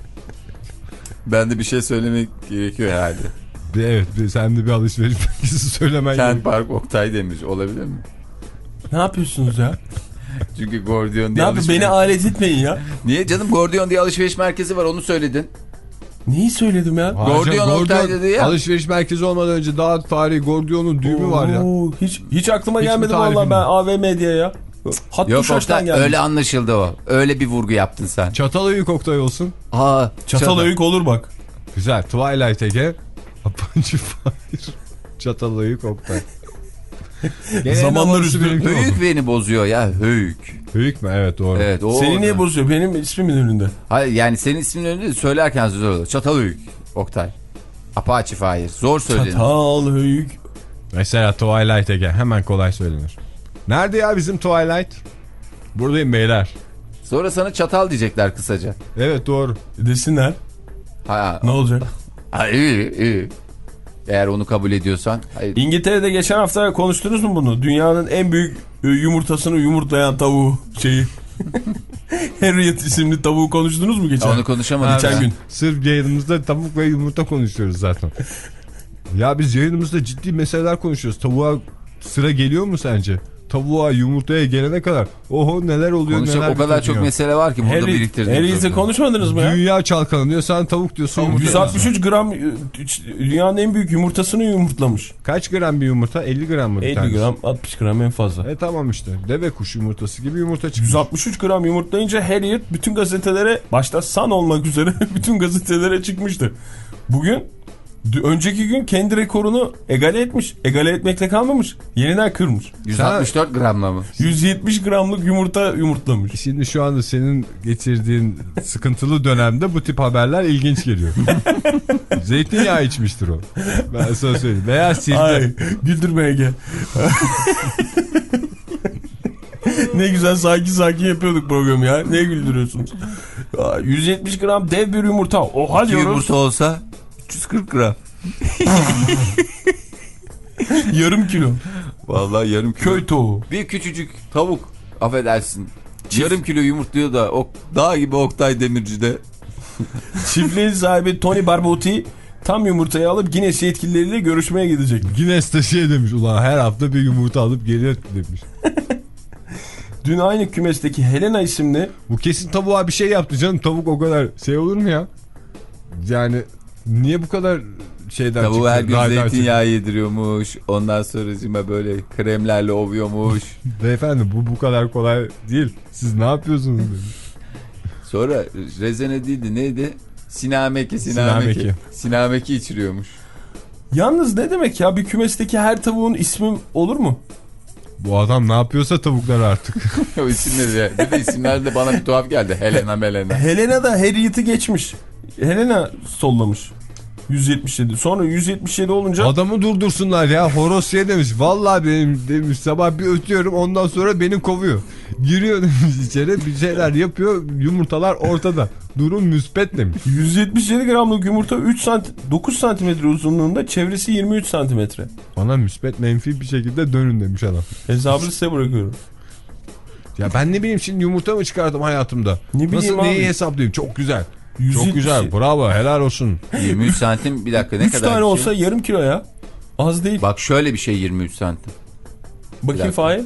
Ben de bir şey söylemek gerekiyor herhalde. Evet, sen de bir alışveriş merkezi söylemen Kent gerekiyor. Park Oktay Demirci olabilir mi? Ne yapıyorsunuz ya? Çünkü Gordion Ne diye yapayım alışveriş... beni alet etmeyin ya. Niye canım Gordion diye alışveriş merkezi var onu söyledin. Neyi söyledim ya? Gordion Oktay dedi ya. Alışveriş merkezi olmadan önce daha tarihi Gordion'un düğümü Oo, var ya. Hiç hiç aklıma Hiç gelmedi mi vallahi tarifin ben mi? A V M diye ya. Hattı Yok şaştan Oktay geldi. öyle anlaşıldı o. Öyle bir vurgu yaptın sen. Çatalhöyük Oktay olsun. Aa, Çatalhöyük olur bak. Güzel. Twilight Ege. Apache Fire. Çatalhöyük Oktay. Zamanlar üstü Höyük beni bozuyor ya Höyük. Höyük mü? Evet doğru. Evet, o Seni orada. niye bozuyor? Benim ismimin önünde. Hayır yani senin ismin önünde söylerken zor olur. Çatalhöyük Oktay. Apache Fire. Zor söylenir. Çatalhöyük. Mesela Twilight Ege. Hemen kolay söylenir. Nerede ya bizim Twilight? Buradayım beyler. Sonra sana çatal diyecekler kısaca. Evet doğru. Desinler. Ha, Ne olacak? ha iyi iyi. Eğer onu kabul ediyorsan. Hayır. İngiltere'de geçen hafta konuştunuz mu bunu? Dünyanın en büyük yumurtasını yumurtlayan tavuğu şeyi. Harriet isimli tavuğu konuştunuz mu geçen? Onu konuşamadık. Geçen ya. gün. Sırf yayınımızda tavuk ve yumurta konuşuyoruz zaten. Ya biz yayınımızda ciddi meseleler konuşuyoruz. Tavuğa sıra geliyor mu sence? Tavuğa yumurtaya gelene kadar oho neler oluyor Konuşacak neler o kadar bitiyor. çok mesele var ki burada Harriet, biriktirdiğimiz. Harriet'i konuşmadınız mı ya? Dünya çalkalanıyor sen tavuk diyorsun yumurta. yüz altmış üç gram dünyanın en büyük yumurtasını yumurtlamış. Kaç gram bir yumurta? elli gram mı bir elli tanesi? gram altmış gram en fazla. E tamam işte. Deve kuş yumurtası gibi yumurta çıkmış. yüz altmış üç gram yumurtlayınca Harriet bütün gazetelere başta Sun olmak üzere bütün gazetelere çıkmıştı. Bugün önceki gün kendi rekorunu egale etmiş. Egale etmekle kalmamış. Yeniden kırmış. yüz altmış dört gramla mı? yüz yetmiş gramlık yumurta yumurtlamış. Şimdi şu anda senin geçirdiğin sıkıntılı dönemde bu tip haberler ilginç geliyor. Zeytinyağı içmiştir o. Ben sana söyleyeyim. Veya sirke. Ay, güldürme Ege. Ne güzel sakin sakin yapıyorduk programı ya. Ne güldürüyorsunuz? yüz yetmiş gram dev bir yumurta. Oha İki diyoruz. yumurta olsa üç yüz kırk gram. Yarım kilo. Vallahi yarım kilo. Köy tavuğu. Bir küçücük tavuk affedersin. Yarım kilo yumurtluyor da ok, dağ gibi Oktay Demirci'de. Çiftliğin sahibi Tony Barbuti tam yumurtayı alıp Guinness yetkilileriyle görüşmeye gidecek. Guinness de şey demiş ulan her hafta bir yumurta alıp geliyor demiş. Dün aynı kümesteki Helena isimli Bu kesin tavuğa bir şey yaptı canım. Tavuk o kadar şey olur mu ya? Yani niye bu kadar şeyden Tavuğu çıktı? her gün Raydan zeytinyağı yediriyormuş. Ondan sonra böyle kremlerle ovuyormuş. çıktı? Beyefendi bu bu kadar kolay değil. Siz ne yapıyorsunuz? Demiş. Sonra rezene değildi neydi? Sinameki, sinameki. Sinameki. Sinameki içiriyormuş. Yalnız ne demek ya bir kümesteki her tavuğun ismi olur mu? Bu adam ne yapıyorsa tavuklar artık. O isimleri de, bir de isimler de bana bir tuhaf geldi. Helena Melena. Helena da Harriet'i geçmiş. Helena sollamış. yüz yetmiş yedi. Sonra yüz yetmiş yedi olunca... Adamı durdursunlar ya. Horoz şey demiş. Vallahi benim demiş sabah bir ötüyorum ondan sonra beni kovuyor. Giriyor demiş içeri bir şeyler yapıyor. Yumurtalar ortada. Durum müspet demiş. yüz yetmiş yedi gramlık yumurta üç santim, dokuz santimetre uzunluğunda, çevresi yirmi üç santimetre. Bana müspet menfi bir şekilde dönün demiş adam. Hesabını size bırakıyorum. Ya ben ne bileyim şimdi yumurta mı çıkardım hayatımda? Ne bileyim Nasıl abi. neyi hesaplayayım? Çok güzel. yüz yetmiş Çok güzel. Bravo. Helal olsun. yirmi üç santim bir dakika ne üç kadar? tane bir şey? olsa yarım kilo ya. Az değil. Bak şöyle bir şey yirmi üç santim. Bakayım Fahir.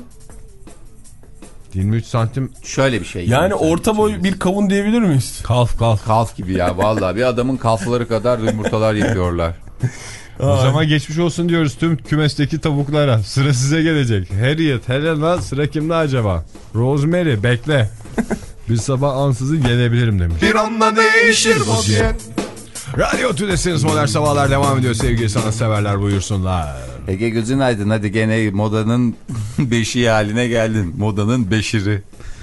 yirmi üç santim. Şöyle bir şey. Yani orta boy bir kavun diyebilir miyiz? Kalf kalf. Kalf gibi ya vallahi bir adamın kalfları kadar yumurtalar yapıyorlar. O zaman geçmiş olsun diyoruz tüm kümesteki tavuklara. Sıra size gelecek. Harriet, Helena, sıra kimde acaba? Rosemary bekle. Bir sabah ansızın gelebilirim demiş. Bir anda değişir vaziyet. Radyo Tülesi'niz Modern Sabahlar devam ediyor sevgili sanatseverler, buyursunlar. Ege gözün aydın, hadi gene modanın beşiği haline geldin. Modanın beşiri.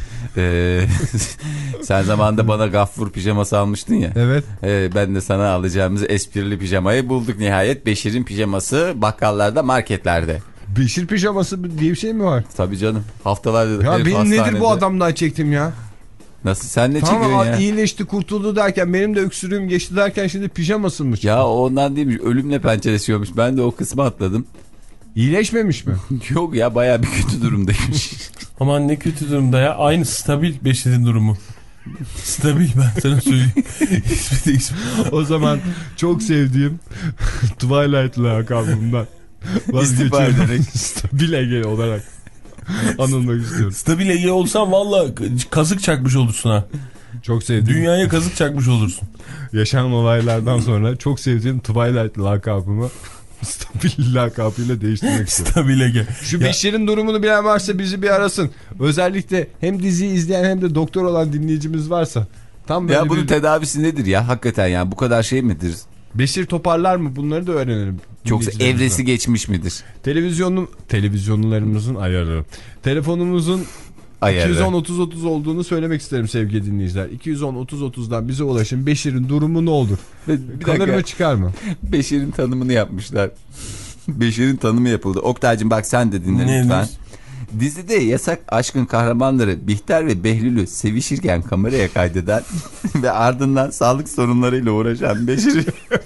Ee, sen zamanında bana gaffur pijaması almıştın ya. Evet. Ee, ben de sana alacağımız esprili pijamayı bulduk nihayet. Beşir'in pijaması bakkallarda, marketlerde. Beşir pijaması diye bir şey mi var? Tabii canım. Haftalarda. Ya benim hastanede. nedir bu adamdan çektim ya? Nasıl, sen ne Tamam çekiyorsun ya? iyileşti kurtuldu derken benim de öksürüğüm geçti derken şimdi pijamasınmış. Ya ondan değilmiş, ölümle pençelesiyormuş. Ben de o kısmı atladım. İyileşmemiş mi? Yok ya, bayağı bir kötü durumdaymış. Aman ne kötü durumda ya. Aynı stabil Beşir'in durumu. Stabil, ben sana söyleyeyim. İsmi de ismi. O zaman çok sevdiğim Twilight lakabımdan İstifa ederek. Stabil Ege olarak anılmak istiyorum. Stabil Ege olsan valla kazık çakmış olursun ha. Çok sevdiğim. Dünyaya kazık çakmış olursun. Yaşanan olaylardan sonra çok sevdiğim Twilight lakabımı Stabil lakabıyla değiştirmek istiyorum. Stabil Ege. Şu Beşir'in durumunu bilen varsa bizi bir arasın. Özellikle hem diziyi izleyen hem de doktor olan dinleyicimiz varsa. Tam böyle Ya bunun bir... tedavisi nedir ya hakikaten, yani bu kadar şey midir? Beşir toparlar mı, bunları da öğrenelim. Yoksa evresi geçmiş midir? Televizyonun, televizyonlarımızın ayarı. Telefonumuzun Ayarı. iki yüz on otuz otuz olduğunu söylemek isterim sevgili dinleyiciler. iki yüz on otuz otuzdan bize ulaşın. Beşir'in durumu ne olur? Bir Kalır dakika. mı çıkar mı? Beşir'in tanımını yapmışlar. Beşir'in tanımı yapıldı. Oktay'cığım bak sen de dinle Ne, lütfen. ne? Dizide yasak aşkın kahramanları Bihter ve Behlül'ü sevişirken kameraya kaydeden ve ardından sağlık sorunlarıyla uğraşan Beşir'i...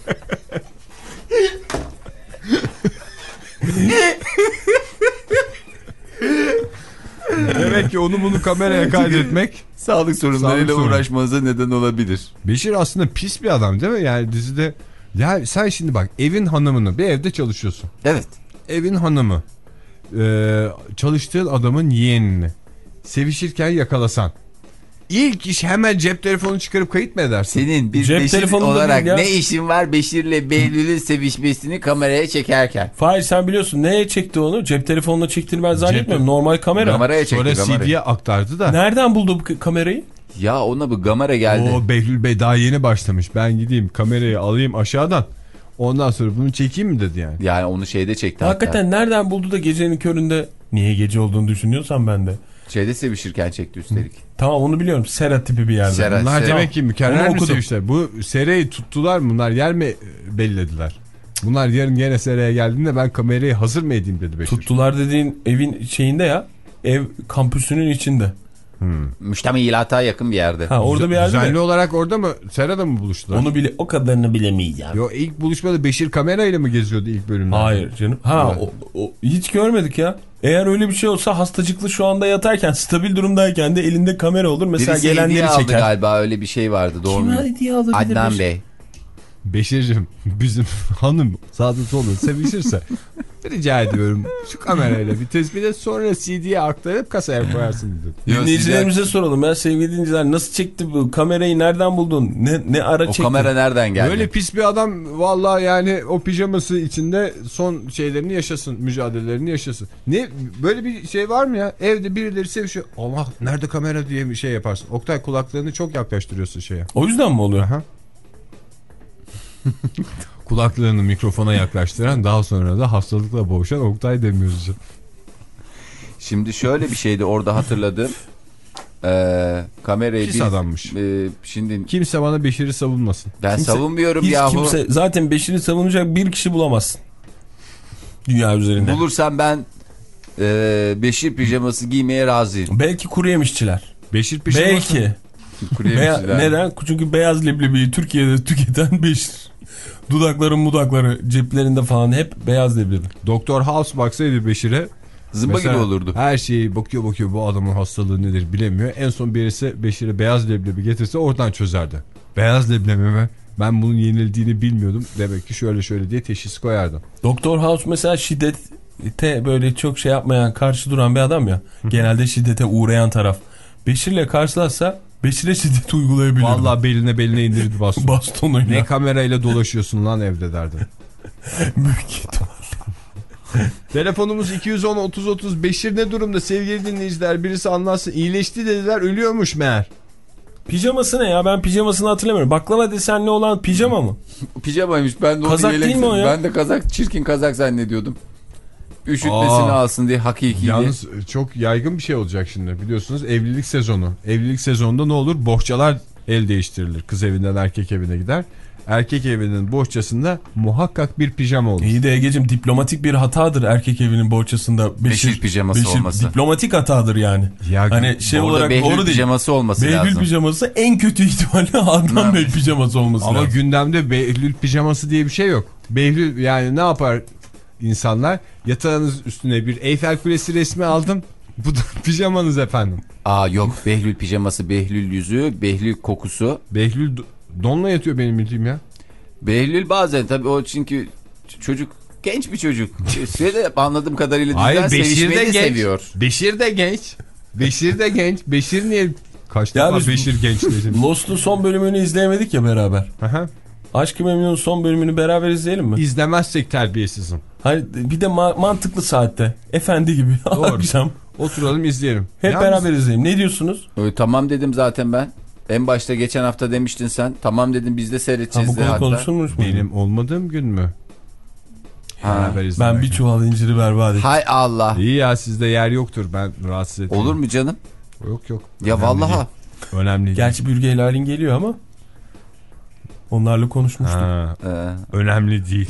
Demek ki onu bunu kameraya kaydetmek sağlık sorunlarıyla Sağlık sorunu. uğraşmanıza neden olabilir. Beşir aslında pis bir adam değil mi? Yani dizide ya sen şimdi bak, evin hanımını, bir evde çalışıyorsun. Evet. Evin hanımı e, çalıştığın adamın yeğenini sevişirken yakalasan, İlk iş hemen cep telefonu çıkarıp kayıt mı edersin? Senin bir Cep Beşir telefonunda olarak değil ya. ne işin var Beşir'le Behlül'ün sevişmesini kameraya çekerken? Fahir sen biliyorsun neye çekti onu? Cep telefonuna çektiğini ben zannetmiyorum. Normal kamera. Kameraya çekti, Sonra kamerayı. C D'ye aktardı da. Nereden buldu bu kamerayı? Ya ona bu kamera geldi. O Behlül Bey daha yeni başlamış. Ben gideyim kamerayı alayım aşağıdan. Ondan sonra bunu çekeyim mi dedi yani. Yani onu şeyde çekti Hakikaten hatta. nereden buldu da gecenin köründe, niye gece olduğunu düşünüyorsan ben de. Şeyde sevişirken çekti üstelik. Tamam onu biliyorum. Sera tipi bir yerde. Sera. Bunlar Sera. demek ki mükemmel Onu mi okudum. sevişler? Bu sereyi tuttular mı? Bunlar yer mi bellediler? Bunlar yarın gene seraya geldiğinde ben kamerayı hazır mı edeyim dedi Beşir. Tuttular dediğin evin şeyinde ya. Ev kampüsünün içinde. Hmm. Müştemilata yakın bir yerde. Ha orada bir yerde Düzenli de. olarak orada mı? Serada mı buluştular? Onu bile o kadarını bilemeyeceğim. Yo, ilk buluşmada Beşir kamerayla mı geziyordu ilk bölümde? Hayır canım. Ha Evet. o, o, hiç görmedik ya. Eğer öyle bir şey olsa hastacıklı şu anda yatarken, stabil durumdayken de elinde kamera olur. Mesela Birisi hediye gelenleri aldı çeker. galiba, öyle bir şey vardı. Doğru mu? Kim hediye alabilir? Adnan Bey. Beşir'cim bizim hanım sağda solda sevişirse rica ediyorum şu kamerayla bir tespit et, sonra C D'ye aktarıp kasaya koyarsın dedi. Dinleyicilerimize soralım ya sevgili dinleyiciler, nasıl çekti bu kamerayı, nereden buldun, ne ne ara O çekti? kamera nereden geldi? Böyle pis bir adam vallahi, yani o pijaması içinde son şeylerini yaşasın, mücadelelerini yaşasın. Ne böyle bir şey var mı ya? Evde birileri sevişiyor. Allah nerede kamera diye bir şey yaparsın. Oktay kulaklarını çok yaklaştırıyorsun şeye. O yüzden mi oluyor? Aha. Kulaklarını mikrofona yaklaştıran, daha sonra da hastalıkla boğuşan Oktay Demirci. Şimdi şöyle bir şeydi orada hatırladım. Ee, kamerayı Pis bir, adammış. E, şimdi Kimse bana Beşir'i savunmasın. ben Kimse- savunmuyorum Hiç yahu. kimse zaten Beşir'i savunacak bir kişi bulamazsın. Dünya üzerinde. Bulursam ben e, Beşir pijaması giymeye razıyım. Belki kuru yemişçiler. Beşir pijaması. Belki. Kuru Beya- yemişçiler. neden? Çünkü beyaz leblebiyi Türkiye'de tüketen Beşir. Dudakların mudakları ceplerinde falan hep beyaz leblebi. Doktor House baksaydı Beşir'e Zımba gibi olurdu. Her şeyi bakıyor bakıyor, bu adamın hastalığı nedir bilemiyor. En son birisi Beşir'e beyaz leblebi getirse oradan çözerdi. Beyaz leblebi mi? Ben bunun yenildiğini bilmiyordum. Demek ki şöyle şöyle diye teşhis koyardı. Doktor House mesela şiddete böyle çok şey yapmayan, karşı duran bir adam ya. Genelde şiddete uğrayan taraf. Beşir'le karşılaşsa Beşir'e şiddet uygulayabilir. Vallahi beline beline indirdi baston. Bastonuyla. Ne kamerayla dolaşıyorsun lan evde derdi. Büyük ihtimal. Telefonumuz iki yüz on otuz otuz. Beşir ne durumda sevgili dinleyiciler? Birisi anlatsın. İyileşti dediler, ölüyormuş meğer. Pijaması ne ya? Ben pijamasını hatırlamıyorum. Baklava desenli olan pijama mı? Pijamaymış. Ben de onu Kazak değil mi o ya? Ben de kazak, çirkin kazak zannediyordum. Üşütmesini Aa, alsın diye hakiki. Yalnız çok yaygın bir şey olacak şimdi. Biliyorsunuz evlilik sezonu. Evlilik sezonunda ne olur? Bohçalar el değiştirilir. Kız evinden erkek evine gider. Erkek evinin bohçasında muhakkak bir pijama olur. İyi de Ege'cim, diplomatik bir hatadır erkek evinin bohçasında Beşir, Beşir pijaması Beşir, olması. Diplomatik hatadır yani. Ya, hani şey orada olarak Behlül doğru değil. pijaması olması Behlül lazım. pijaması en kötü ihtimalle Adnan Bey pijaması olması Ama lazım. gündemde Behlül pijaması diye bir şey yok. Behlül yani ne yapar insanlar? Yatağınız üstüne bir Eyfel Kulesi resmi aldım. Bu da pijamanız efendim. Aa yok, Behlül pijaması, Behlül yüzüğü, Behlül kokusu. Behlül donla yatıyor benim bildiğim ya. Behlül bazen tabii o çünkü çocuk, genç bir çocuk. Şey de anladığım kadarıyla Hayır, diziden Beşir de sevişmeyi de genç. seviyor. Beşir de genç. Beşir de genç. Beşir niye kaç Ya defa biz- Beşir genç dedim. Lost'un son bölümünü izleyemedik ya beraber. Aha. Aşk-ı Memnun'un son bölümünü beraber izleyelim mi? İzlemezsek terbiyesizim. Hani bir de ma- mantıklı saatte. Efendi gibi. Doğru. Akşam. Oturalım izleyelim. Hep Yalnız beraber izleyelim. Ne diyorsunuz? Öyle, tamam dedim zaten ben. En başta geçen hafta demiştin sen. Tamam dedim, biz de Ha, seyredeceğiz bu de konu hatta. konuşulmuş mu? Benim olmadığım gün mü? Ha. Beraber izlemek. Ben bir çuval inciri berbat ettim. Hay Allah. İyi ya, sizde yer yoktur, ben rahatsız etmeyeyim. Olur mu canım? Yok yok. Ya Önemli vallahi. değil. Önemli değil. Gerçi Bürge ile Halin geliyor ama onlarla konuşmuştuk. Ha, Ee, önemli değil.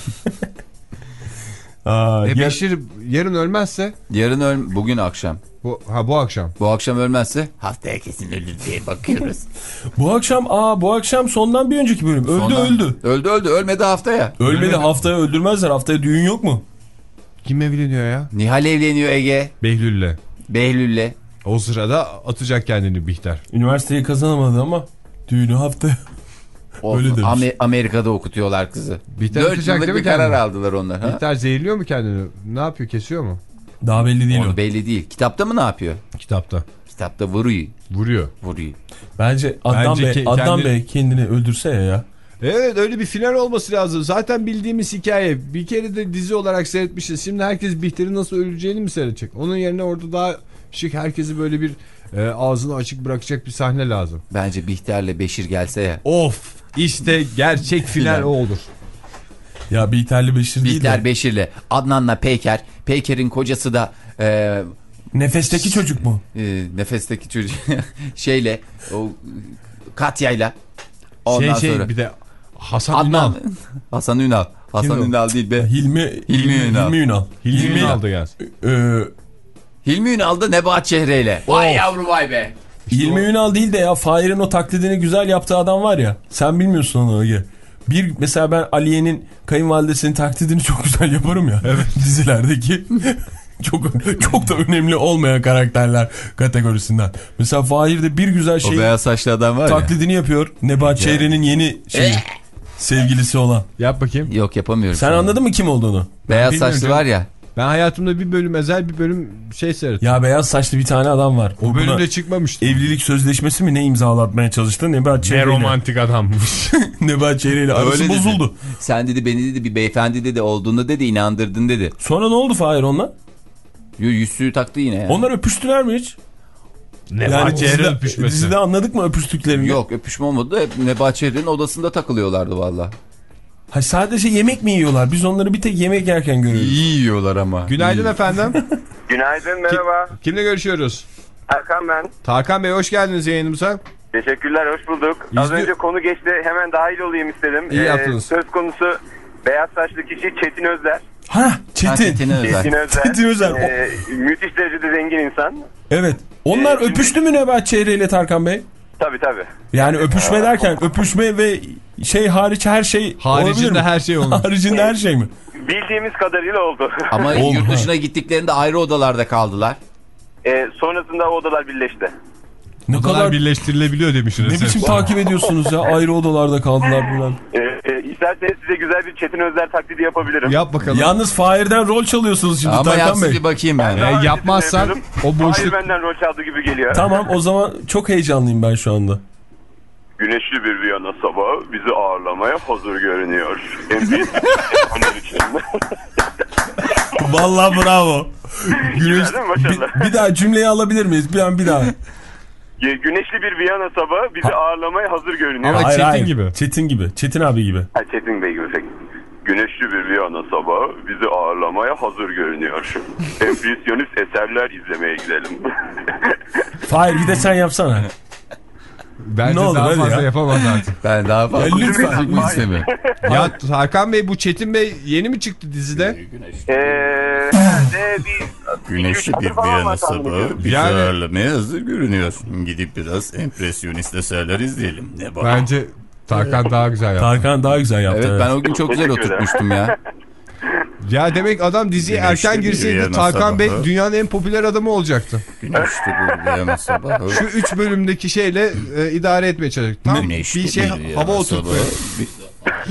Aa, E ya- Beşir yarın ölmezse yarın öl bugün akşam. bu ha bu akşam. Bu akşam ölmezse haftaya kesin ölür diye bakıyoruz. bu akşam aa bu akşam sondan bir önceki bölüm. Öldü Sonra- öldü. Öldü öldü, ölmedi haftaya. Ölmedi, haftaya öldürmezler. Haftaya düğün yok mu? Kim evleniyor ya? Nihal evleniyor Ege. Behlül'le. Behlül'le. O sırada atacak kendini Bihter. Üniversiteyi kazanamadı ama düğünü haftaya. Of, Öyle demiş. Amer- Amerika'da okutuyorlar kızı. Bihter Dört atacak yıllık değil mi bir karar kendini? aldılar onlar. Ha? Bihter zehirliyor mu kendini? Ne yapıyor, kesiyor mu? Daha belli değil Onu o. belli değil. Kitapta mı ne yapıyor? Kitapta. Kitapta vuruyor. Vuruyor. Vuruyor. Bence Adnan Bence Bey, ke- Adnan kendi- Bey kendini öldürse ya ya. Evet, öyle bir final olması lazım. Zaten bildiğimiz hikaye. Bir kere de dizi olarak seyretmişiz. Şimdi herkes Bihter'in nasıl öleceğini mi seyredecek? Onun yerine orada daha şık, herkesi böyle bir e, ağzını açık bırakacak bir sahne lazım. Bence Bihter'le Beşir gelse ya. Of, işte gerçek final o olur. Ya Bihter'li Beşir değil Bihter de. Beşir'le Adnan'la Peyker. Peyker'in kocası da e, Nefesteki çocuk mu? e, nefesteki çocuk şeyle o Katya'yla. Ondan Şey şey sonra bir de Hasan Ünal. Adnan Hasan Ünal. Hasan Kim o? Ünal değil be. Hilmi, Hilmi Ünal. Hilmi Ünal. Hilmi Ünal da gelsin. Ee, Hilmi Ünal da Nebahat Çehre'yle. Vay yavru vay be. Hilmi Ünal değil de ya Fahir'in o taklidini güzel yaptığı adam var ya. Sen bilmiyorsun onu Ege. Bir mesela ben Aliye'nin kayınvalidesinin taklidini çok güzel yaparım ya. Evet. Dizilerdeki çok çok da önemli olmayan karakterler kategorisinden. Mesela Fahir de bir güzel O şey beyaz saçlı adam var ya. taklidini yapıyor. Nebahat Çehre'nin yeni şeyi. Sevgilisi olan. Yap bakayım. Yok yapamıyorum. Sen şu an. anladın mı kim olduğunu? Beyaz bilmiyorum saçlı canım. var ya. Ben hayatımda bir bölüm ezel, bir bölüm şey seyrettim. Ya beyaz saçlı bir tane adam var. O buna bölümde çıkmamıştı. evlilik sözleşmesi mi ne imzalatmaya çalıştı? Nebahat Ne Çehre'yle. romantik adammış. Nebahat Çehre'yle arası Öyle dedi. bozuldu. Sen dedi beni dedi bir beyefendi dedi olduğunda dedi inandırdın dedi. Sonra ne oldu Fahir onunla? Yo, yüzüğü taktı yine ya. Onlar öpüştüler mi hiç? Nebahat Çehre dizide, öpüşmesi. dizide anladık mı öpüştüklerini? Yok öpüşme olmadı da hep Nebahat Çehre'nin odasında takılıyorlardı valla. Ha, sadece yemek mi yiyorlar? Biz onları bir tek yemek yerken görüyoruz. İyi yiyorlar ama. Günaydın İyi. efendim. Günaydın, merhaba. Kimle görüşüyoruz? Erkan ben. Tarkan Bey hoş geldiniz yayınımıza. Teşekkürler, hoş bulduk. İzli... Az önce konu geçti, hemen dahil olayım istedim. İyi yaptınız. Ee, söz konusu beyaz saçlı kişi Çetin Özler. Ha Çetin. Ha, Çetin Özer. Çetin Özler. Çetin Özer. Ee, müthiş derecede zengin insan. Evet. Onlar Ee, öpüştü mü Nebahat Çehre ile Tarkan Bey? Tabii tabii. Yani öpüşme derken öpüşme ve şey hariç her şey Haricinde olabilir mi? her şey olmuş. Haricinde her şey mi? Bildiğimiz kadarıyla oldu. Ama Oldu, yurt ha. dışına gittiklerinde ayrı odalarda kaldılar. Ee, sonrasında o odalar birleşti. Ne Odalar kadar birleştirilebiliyor demişsiniz. ne biçim takip ediyorsunuz ya? Ayrı odalarda kaldılar falan. Ee, e, isterseniz size güzel bir Çetin Özler taklidi yapabilirim. Yap bakalım. Yalnız Fahir'den rol çalıyorsunuz şimdi Ama Tarkan yapsın Bey. bir bakayım ben. Daha E, öncesinde yapmazsan yapıyorum. o boşluk... Hayır, benden rol çaldığı gibi geliyor. Tamam o zaman çok heyecanlıyım ben şu anda. Güneşli bir Viyana sabahı bizi ağırlamaya hazır görünüyor. En büyük onun için. Vallahi bravo. Güneş... Güzel, başarılı. bir, bir daha cümleyi alabilir miyiz? Bir an bir daha. Güneşli bir Viyana sabahı bizi ağırlamaya hazır görünüyor. Ama Hayır, Çetin hayır. gibi. Çetin gibi. Çetin abi gibi. Ha, Çetin Bey gibi peki. Güneşli bir Viyana sabahı bizi ağırlamaya hazır görünüyor. Empresyonist eserler izlemeye gidelim. Fahir bir de sen yapsana. Bence Ne olur, daha hadi fazla ya. yapamaz artık. Ben daha fazla Ya lütfen. bu istemi. Ya Tarkan Bey bu Çetin Bey yeni mi çıktı dizide? Eee herhalde bir... Güneşli iki üç bir hafta falan Viyana var tahmin ediyorum. sabahı bizi Yani- ağırlamaya hazır görünüyor. Gidip biraz empresyonist eserler izleyelim. Ne bak. Bence Tarkan daha güzel yaptı. Tarkan daha güzel yaptı. Evet ben o gün çok güzel Teşekkür ederim. oturtmuştum ya. Ya demek adam diziye Güneşli erken bir girseydi Viyana Tarkan Bey sabahı. dünyanın en popüler adamı olacaktı. Güneşli bir Viyana sabahı. Şu üç bölümdeki şeyle e, idare etmeye çalıştık. Tam Güneşli bir şey Viyana hava oturtmuyor. sabahı.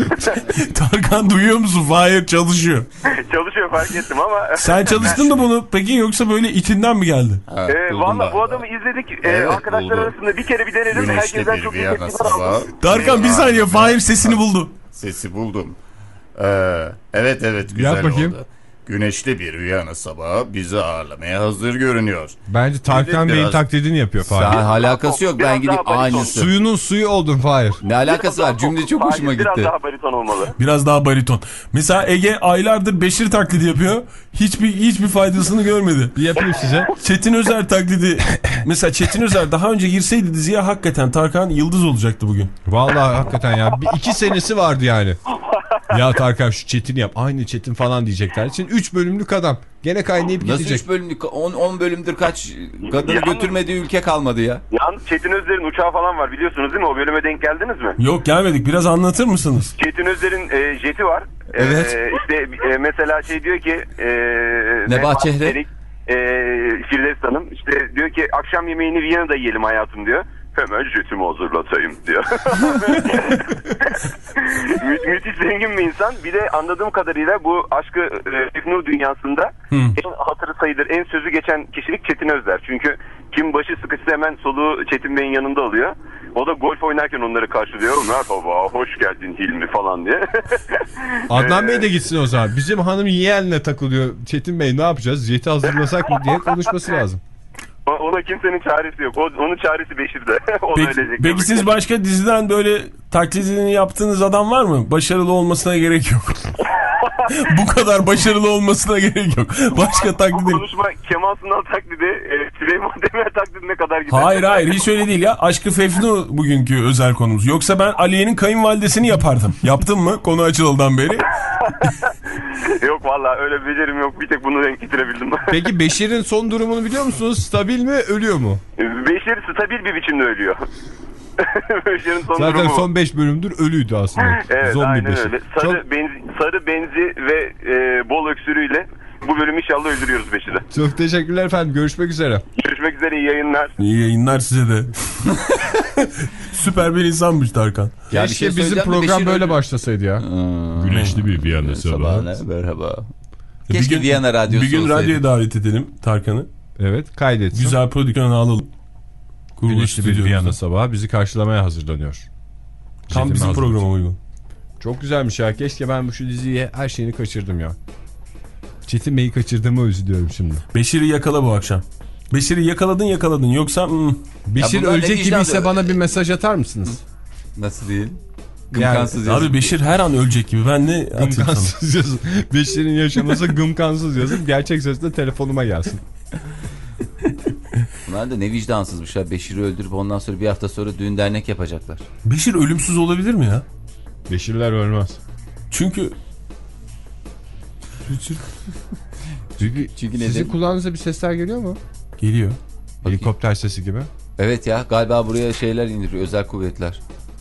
Tarkan duyuyor musun? Fahir çalışıyor. Çalışıyor fark ettim ama... Sen çalıştın mı bunu peki yoksa böyle içinden mi geldi? Ha, Ee, buldum Valla ben. bu adamı izledik. Ee, Evet, arkadaşlar buldum. arasında bir kere bir denedim. Güneşli Herkesten bir çok iyi Viyana tepkiler aldım. sabahı. Tarkan bir saniye Fahir sesini buldu. Sesi buldum. Ee, evet evet güzel Yap bakayım. oldu. Güneşli bir Viyana sabahı bizi ağırlamaya hazır görünüyor. Bence Tarkan Biraz- Bey'in taklidini yapıyor Sen Fahir. alakası yok ben Biraz gidip daha bariton. aynısı. Suyunun suyu oldun Fahir. Ne alakası var cümle çok hoşuma Hayır, Biraz gitti. daha bariton olmalı. Biraz daha bariton. Mesela Ege aylardır Beşir taklidi yapıyor. Hiçbir hiçbir faydasını görmedi. Bir yapayım size. Çetin Özer taklidi. Mesela Çetin Özer daha önce girseydi diziye hakikaten Tarkan yıldız olacaktı bugün. Vallahi hakikaten ya. Bir iki senesi vardı yani. Ya Tarkan şu Çetin yap. Aynı Çetin falan diyecekler. Şimdi üç bölümlük adam. Gene kaynayıp Nasıl gidecek. üç bölümlük on bölümdür kaç kadını Yalnız- götürmediği ülke kalmadı ya. Yalnız Çetin Özler'in uçağı falan var biliyorsunuz değil mi? O bölüme denk geldiniz mi? Yok gelmedik. Biraz anlatır mısınız? Çetin Özler'in e, jeti var. Evet. E, işte e, mesela şey diyor ki... E, Nebahat Çehre. Erik, E, Firdevs Hanım işte diyor ki akşam yemeğini Viyana'da yiyelim hayatım diyor. Hemen jetimi hazırlatayım diyor. Mü- müthiş zengin bir insan. Bir de anladığım kadarıyla bu aşkı e, Nur dünyasında Hı. en hatırı sayılır, en sözü geçen kişilik Çetin Özler. Çünkü kim başı sıkışsa hemen soluğu Çetin Bey'in yanında oluyor. O da golf oynarken onları karşılıyor. Merhaba, hoş geldin Hilmi falan diye. Adnan Bey de gitsin o zaman. Bizim hanım yeğenle takılıyor. Çetin Bey ne yapacağız? Jeti hazırlasak mı diye konuşması lazım. Ona kimsenin çaresi yok. O, onun çaresi Beşir'de. O da Peki, ölecek. peki siz başka diziden böyle taklidini yaptığınız adam var mı? Başarılı olmasına gerek yok. Bu kadar başarılı olmasına gerek yok. Başka Bu taklidi. konuşma Kemal Sunal taklidi, e, Süleyman Demirel taklidine kadar gider. Hayır hayır hiç öyle değil ya. Aşkı Fefnu bugünkü özel konumuz. Yoksa ben Aliye'nin kayınvalidesini yapardım. Yaptın mı konu açılından beri? Yok vallahi öyle bir becerim yok. Bir tek bunu denk getirebildim. Peki Beşir'in son durumunu biliyor musunuz? Stabil mi? Ölüyor mu? Beşir stabil bir biçimde ölüyor. Beşir'in son Zaten durumu. son beş bölümdür ölüydü aslında. Evet Zombi aynen Beşir. öyle. Sarı, Çok, benzi, sarı benzi ve e, bol öksürüğüyle bu bölümü inşallah öldürüyoruz Beşir'i. çok teşekkürler efendim. Görüşmek üzere. Görüşmek üzere, iyi yayınlar. İyi yayınlar size de. Süper bir insanmış Tarkan. Ya bir Keşke şey bizim söyleyeceğim de program Beşir böyle öldü. başlasaydı ya. Güneşli bir Viyana Sabahına merhaba. Bir Keşke gün- Viyana radyosu Bir gün olsaydı. radyoya davet edelim Tarkan'ı. Evet kaydetsin. Güzel prodüksiyona alalım. Kurulu Güneşli bir stüdyomuzda. Viyana sabahı bizi karşılamaya hazırlanıyor. Tam Jetimi bizim hazırlayacak. programa uygun. Çok güzelmiş ya. Keşke ben bu şu diziyi her şeyini kaçırdım ya. Çetin Bey'i kaçırdığımı üzülüyorum şimdi. Beşir'i yakala bu akşam. Beşir'i yakaladın yakaladın yoksa... Hmm. Beşir bunlar ne ölecek vicdan gibiyse diyor. bana bir mesaj atar mısınız? Nasıl değil? Yani- Gımkansız yazın. Abi Beşir her an ölecek gibi. Ben ne atayım sana? Gımkansız yazın. Beşir'in yaşaması gımkansız yazın. Gerçek sesle telefonuma gelsin. Bunlar da ne vicdansızmış ya. Beşir'i öldürüp ondan sonra bir hafta sonra düğün dernek yapacaklar. Beşir ölümsüz olabilir mi ya? Beşirler ölmez. Çünkü... Çünkü, Çünkü sizin neden? kulağınıza bir sesler geliyor mu? Geliyor. Helikopter sesi gibi. Evet ya, galiba buraya şeyler indiriyor, özel kuvvetler.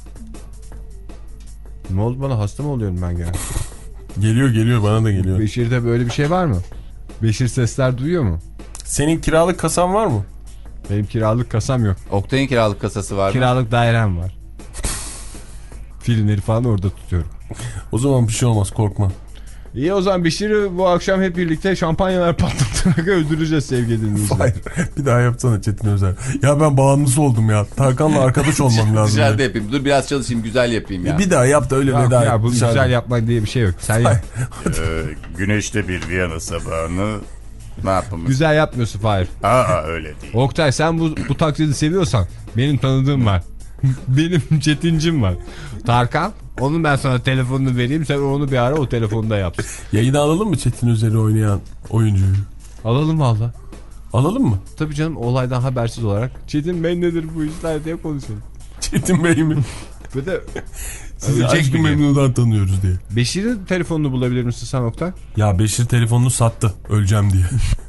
Ne oldu bana, hasta mı oluyorum ben gene? Geliyor geliyor, bana da geliyor. Beşir'de böyle bir şey var mı? Beşir sesler duyuyor mu? Senin kiralık kasan var mı? Benim kiralık kasam yok. Oktay'ın kiralık kasası var mı? Kiralık dairem var. Filmleri falan orada tutuyorum. O zaman bir şey olmaz, korkma. İyi, o zaman Beşir'i bu akşam hep birlikte şampanyalar patlatarak öldüreceğiz sevgili dinleyiciler. Hayır, bir daha yapsana Çetin Özer. Ya ben bağımlısı oldum ya. Tarkan'la arkadaş olmam lazım. Dışarıda ya. yapayım. Dur biraz çalışayım, güzel yapayım ya. Bir daha yap da öyle Ya, veda ya et. bu Dışarıda. güzel yapmak diye bir şey yok. Sen yap. Ee, güneşte bir Viyana sabahını ne yapalım? Güzel yapmıyorsun Fahir. Aa öyle değil. Oktay, sen bu, bu taklidi seviyorsan benim tanıdığım var. Benim Çetincim var. Tarkan, onun ben sana telefonunu vereyim, sen onu bir ara o telefonda yap. Yayına alalım mı Çetin Özer'i oynayan oyuncuyu? Alalım valla. Alalım mı? Tabii canım, olaydan habersiz olarak Çetin Bey nedir bu işler diye konuşalım. Çetin Bey mi? Ve de Sizi Aşk-ı Memnu'dan tanıyoruz diye. Beşir'in telefonunu bulabilir misin sen Oktay? Ya Beşir telefonunu sattı öleceğim diye.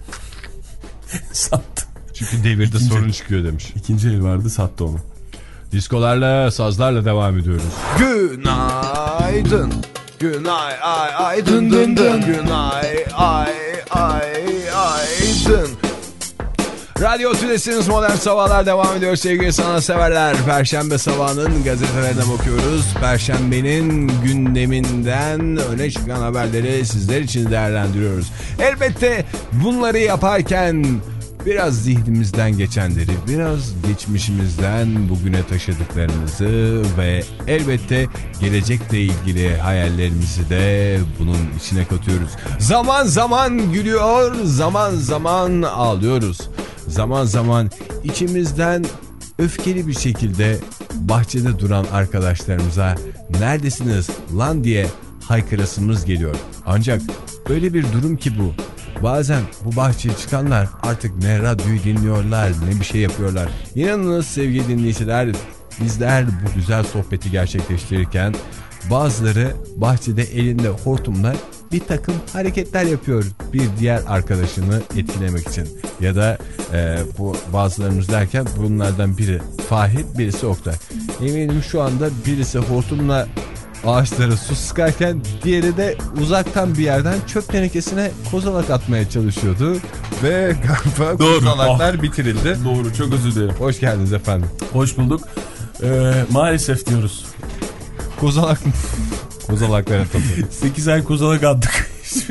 Sattı. Çünkü devirde İkinci, sorun çıkıyor demiş. İkinci el vardı, sattı onu. Diskolarla, sazlarla devam ediyoruz. Günaydın. Günay ay ay dın dın dın. Günay ay ay ay dın. Radyo Tülesi'niz Modern Sabahlar devam ediyor sevgili sanatseverler. Perşembe sabahının gazetelerine bakıyoruz. Perşembenin gündeminden öne çıkan haberleri sizler için değerlendiriyoruz. Elbette bunları yaparken biraz zihnimizden geçenleri, biraz geçmişimizden bugüne taşıdıklarımızı ve elbette gelecekle ilgili hayallerimizi de bunun içine katıyoruz. Zaman zaman gülüyor, zaman zaman ağlıyoruz. Zaman zaman içimizden öfkeli bir şekilde bahçede duran arkadaşlarımıza neredesiniz lan diye haykırasımız geliyor. Ancak öyle bir durum ki bu. Bazen bu bahçeye çıkanlar artık ne radyoyu dinliyorlar ne bir şey yapıyorlar. İnanınız sevgili dinleyiciler, bizler bu güzel sohbeti gerçekleştirirken bazıları bahçede elinde hortumla bir takım hareketler yapıyor bir diğer arkadaşını etkilemek için. Ya da e, bu bazılarımız derken bunlardan biri Fahir, birisi Oktay. Eminim şu anda birisi hortumla ağaçlara su sıkarken diğeri de uzaktan bir yerden çöp tenekesine kozalak atmaya çalışıyordu. Ve galiba Doğru. kozalaklar bitirildi. Doğru, çok özür dilerim. Hoş geldiniz efendim. Hoş bulduk. Ee, maalesef diyoruz. Kozalak mı? Kozalaklara tabii. sekiz ay kozalak attık.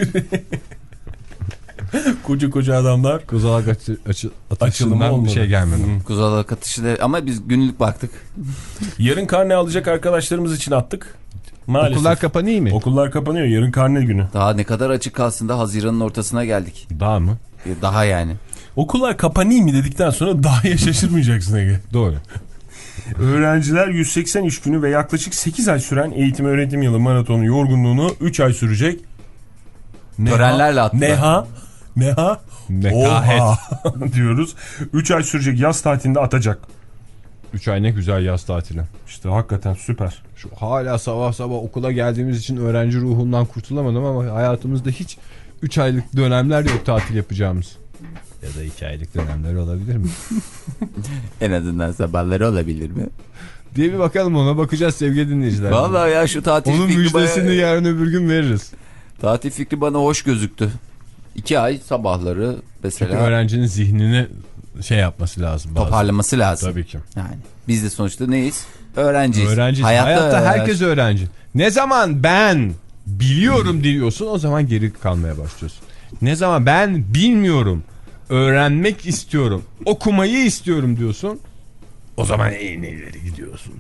koca koca adamlar. Kozalak açı, açı, Açılımı atışından olmadı. bir şey gelmedi. Kozalak atışı da, ama biz günlük baktık. Yarın karne alacak arkadaşlarımız için attık. Maalesef. Okullar kapanıyor mu? Okullar kapanıyor. Yarın karne günü. Daha ne kadar açık kalsın da Haziran'ın ortasına geldik. Daha mı? Daha yani. Okullar kapanıyor mu dedikten sonra daha ya şaşırmayacaksın Ege. Doğru. Öğrenciler yüz seksen iş günü ve yaklaşık sekiz ay süren eğitim öğretim yılı maratonu yorgunluğunu üç ay sürecek. Neha, Törenlerle attılar. Neha. Neha. Nekahet. Oha diyoruz. üç ay sürecek yaz tatilinde atacak. üç ay ne güzel yaz tatili. İşte hakikaten süper. Şu hala sabah sabah okula geldiğimiz için öğrenci ruhundan kurtulamadım ama hayatımızda hiç üç aylık dönemler yok tatil yapacağımız. Ya da iki aylık dönemler olabilir mi? En azından sabahları olabilir mi? Diye bir bakalım, ona bakacağız sevgili dinleyiciler. Vallahi ya, şu tatil onun fikri müjdesini bana, yarın öbür gün veririz. tatil fikri bana hoş gözüktü. İki ay sabahları mesela. Çünkü öğrencinin zihnini şey yapması lazım. Bazen. Toparlaması lazım. Tabii ki. Yani biz de sonuçta neyiz? Öğrenciyiz. Öğrenciyiz. Hayatta, Hayatta herkes öğrenci. Ne zaman ben biliyorum diyorsun, o zaman geri kalmaya başlıyorsun. Ne zaman ben bilmiyorum, öğrenmek istiyorum, okumayı istiyorum diyorsun, o zaman en ileri gidiyorsun.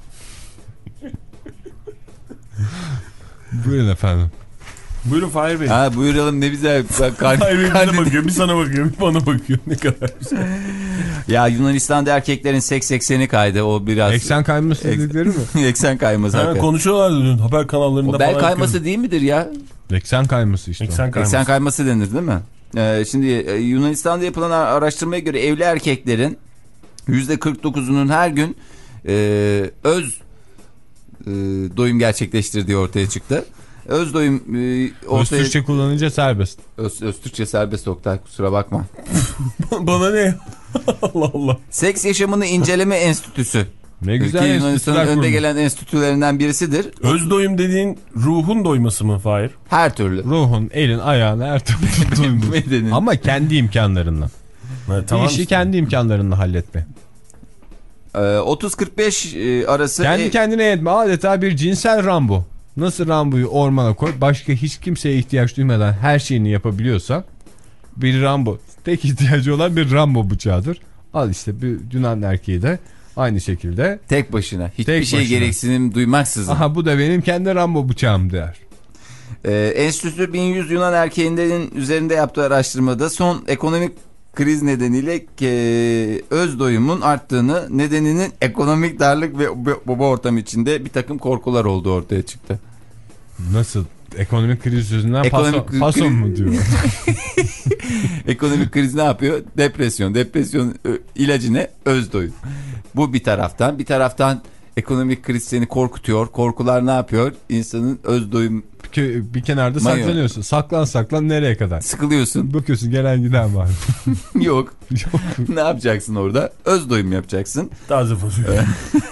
Buyurun efendim. Buyurun Fahir Bey. Ha, buyuralım, ne güzel. Kar, Fahir Bey kar, bize bakıyor, bir sana bakıyor, bir bana bakıyor. Ne kadar güzel. Ya Yunanistan'da erkeklerin seks ekseni kaydı. O biraz. Eksen kayması dedikleri mi? Eksen kayması. Ha, konuşuyorlardı dün haber kanallarında o falan. bel kayması değil midir ya? Eksen kayması işte. Eksen kayması. Eksen kayması denir değil mi? Ee, şimdi e, Yunanistan'da yapılan araştırmaya göre evli erkeklerin yüzde kırk dokuzunun her gün e, öz e, doyum gerçekleştirdiği ortaya çıktı. Öz doyum e, ortaya... Öz Türkçe kullanınca serbest. Öz, öz Türkçe serbest Oktay, kusura bakma. Bana ne? Allah Allah. Seks Yaşamını İnceleme Enstitüsü. Ne güzel Yunanistan'ın önde kurmuş. gelen enstitülerinden birisidir. Öz doyum dediğin ruhun doyması mı Fahir? Her türlü. Ruhun, elin, ayağın her türlü doyum. Ama kendi imkanlarınla. Ha, tamam. Bir işi kendi imkanlarınla halletme. Ee, otuz kırk beş e, arası. Kendi e... kendine yetme, adeta bir cinsel Rambo. Nasıl Rambo'yu ormana koy, başka hiç kimseye ihtiyaç duymadan her şeyini yapabiliyorsa bir Rambo. Tek ihtiyacı olan bir Rambo bıçağıdır. Al işte bir Yunan erkeği de aynı şekilde. Tek başına. Hiçbir tek şey başına. gereksinim duymaksızın. Aha, bu da benim kendi Rambo bıçağım der. Ee, Enstitü bin yüz Yunan erkeğinin üzerinde yaptığı araştırmada son ekonomik kriz nedeniyle e, öz doyumun arttığını, nedeninin ekonomik darlık ve baba ortam içinde bir takım korkular olduğu ortaya çıktı. Nasıl? Ekonomik kriz yüzünden Ekonomik pason, pason mu diyor? Ekonomik kriz ne yapıyor? Depresyon. Depresyon ilacı ne? Öz doyum. Bu bir taraftan. Bir taraftan ekonomik kriz seni korkutuyor. Korkular ne yapıyor? İnsanın öz doyum... Bir, bir kenarda Manyo. Saklanıyorsun. Saklan saklan nereye kadar? Sıkılıyorsun. Bakıyorsun gelen giden var. Yok. Yok. Ne yapacaksın orada? Öz doyum yapacaksın. Taze fasulye.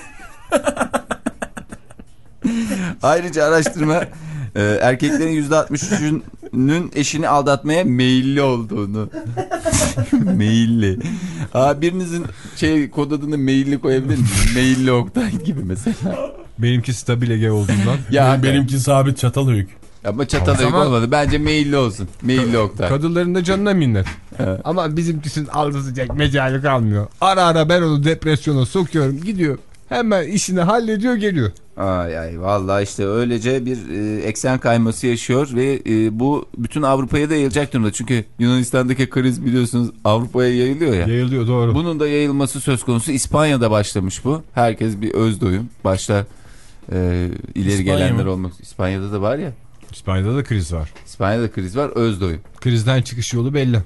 Ayrıca araştırma e, erkeklerin yüzde altmış üçünün eşini aldatmaya meyilli olduğunu. Meyilli. Aa, birinizin şey kod adını meyilli koyabilir misiniz? Meyilli Oktay gibi mesela. Benimki stabil Ege olduğundan. Ya benimki sabit Çatalhöyük. Ama Çatalhöyük zaman... olmadı. Bence meyilli olsun. Meyilli Oktay. Kadınların da canına minnet. Evet. Ama bizimkisinin aldatacak mecali kalmıyor. Ara ara ben onu depresyona sokuyorum. Gidiyor. Hemen işini hallediyor, geliyor. Ay ay vallahi işte öylece bir e, eksen kayması yaşıyor ve e, bu bütün Avrupa'ya da yayılacak durumda. Çünkü Yunanistan'daki kriz biliyorsunuz Avrupa'ya yayılıyor ya. Yayılıyor, doğru. Bunun da yayılması söz konusu. İspanya'da başlamış bu. Herkes bir öz doyum. Başta e, ileri İspanya gelenler mı? olmak. İspanya'da da var ya. İspanya'da da kriz var. İspanya'da kriz var, öz doyum. Krizden çıkış yolu belli.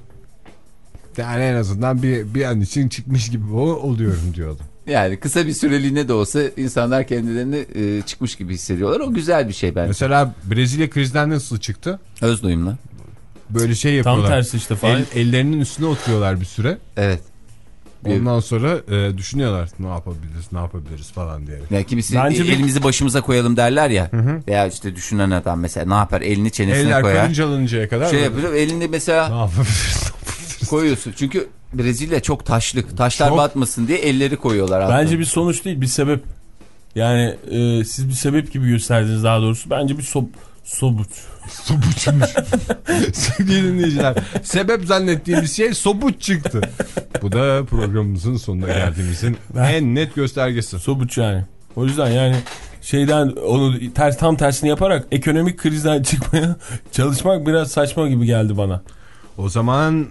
Yani en azından bir, bir an için çıkmış gibi oluyorum diyordu. Yani kısa bir süreliğine de olsa insanlar kendilerini e, çıkmış gibi hissediyorlar. O güzel bir şey bence. Mesela Brezilya krizden nasıl çıktı? Öz doyumla. Böyle şey yapıyorlar. Tam tersi işte falan. El, ellerinin üstüne oturuyorlar bir süre. Evet. Ondan sonra e, düşünüyorlar ne yapabiliriz ne yapabiliriz falan diye. Yani kimisi Bence bir... elimizi başımıza koyalım derler ya. Hı hı. Veya işte düşünen adam mesela ne yapar, elini çenesine Eller koyar. Eller karıncalanıncaya kadar. Şey yapıyor, elini mesela ne yapabiliriz, ne yapabiliriz koyuyorsun. Çünkü Brezilya çok taşlık. Taşlar çok... batmasın diye elleri koyuyorlar. Bence aslında. bir sonuç değil, bir sebep. Yani e, siz bir sebep gibi gösterdiniz daha doğrusu. Bence bir sob sobuç. Sobuçmuş. Sevgili dinleyiciler, sebep zannettiğimiz şey sobuç çıktı. Bu da programımızın sonuna geldiğimizin en net göstergesi. Sobuç yani. O yüzden yani şeyden onu ters tam tersini yaparak ekonomik krizden çıkmaya çalışmak biraz saçma gibi geldi bana. O zaman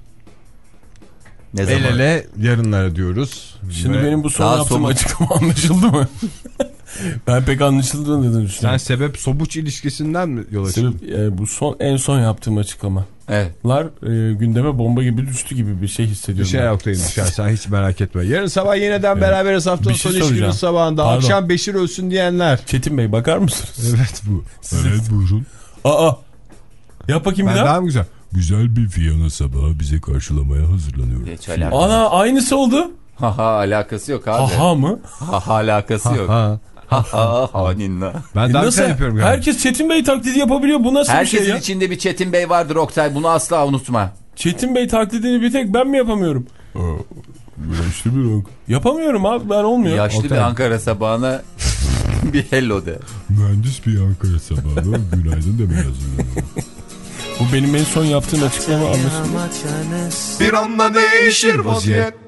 ne zaman? El ele yarınlara diyoruz. Şimdi Ve benim bu son yaptığım somut... açıklama anlaşıldı mı? Ben pek anlaşıldığını dedim düşünüyorum. Sen sebep sobuç ilişkisinden mi yola çıktın? E, bu son en son yaptığım açıklamalar evet. e, gündeme bomba gibi düştü gibi bir şey hissediyorum. Bir şey yaptığını düşer, sen hiç merak etme. Yarın sabah yeniden evet. beraberiz, haftanın şey son iş günü sabahında. Pardon. Akşam Beşir ölsün diyenler. Çetin Bey bakar mısınız? Evet bu. Evet buyurun. Aa. Yap bakayım ben bir daha. Daha mı güzel? Güzel bir Viyana sabahı bize karşılamaya hazırlanıyor. Ana aynısı oldu. Haha alakası yok abi. Haha mı? Haha alakası yok. Ha. Haha haninna. Ben daha güzel yapıyorum galiba. Herkes Çetin Bey taklidi yapabiliyor. Bu nasıl Herkesin bir şey ya? Herkesin içinde bir Çetin Bey vardır Oktay. Bunu asla unutma. Çetin Bey taklidini bir tek ben mi yapamıyorum? Yaşlı bir Ankara. Yapamıyorum abi, ben olmuyor. Yaşlı Oktay. Bir Ankara sabahına bir hello de. Mühendis bir Ankara sabahına günaydın demeye hazırlanıyorum. Bu benim en son yaptığım açıklama anlaşıldı. Bir anda değişir vaziyet.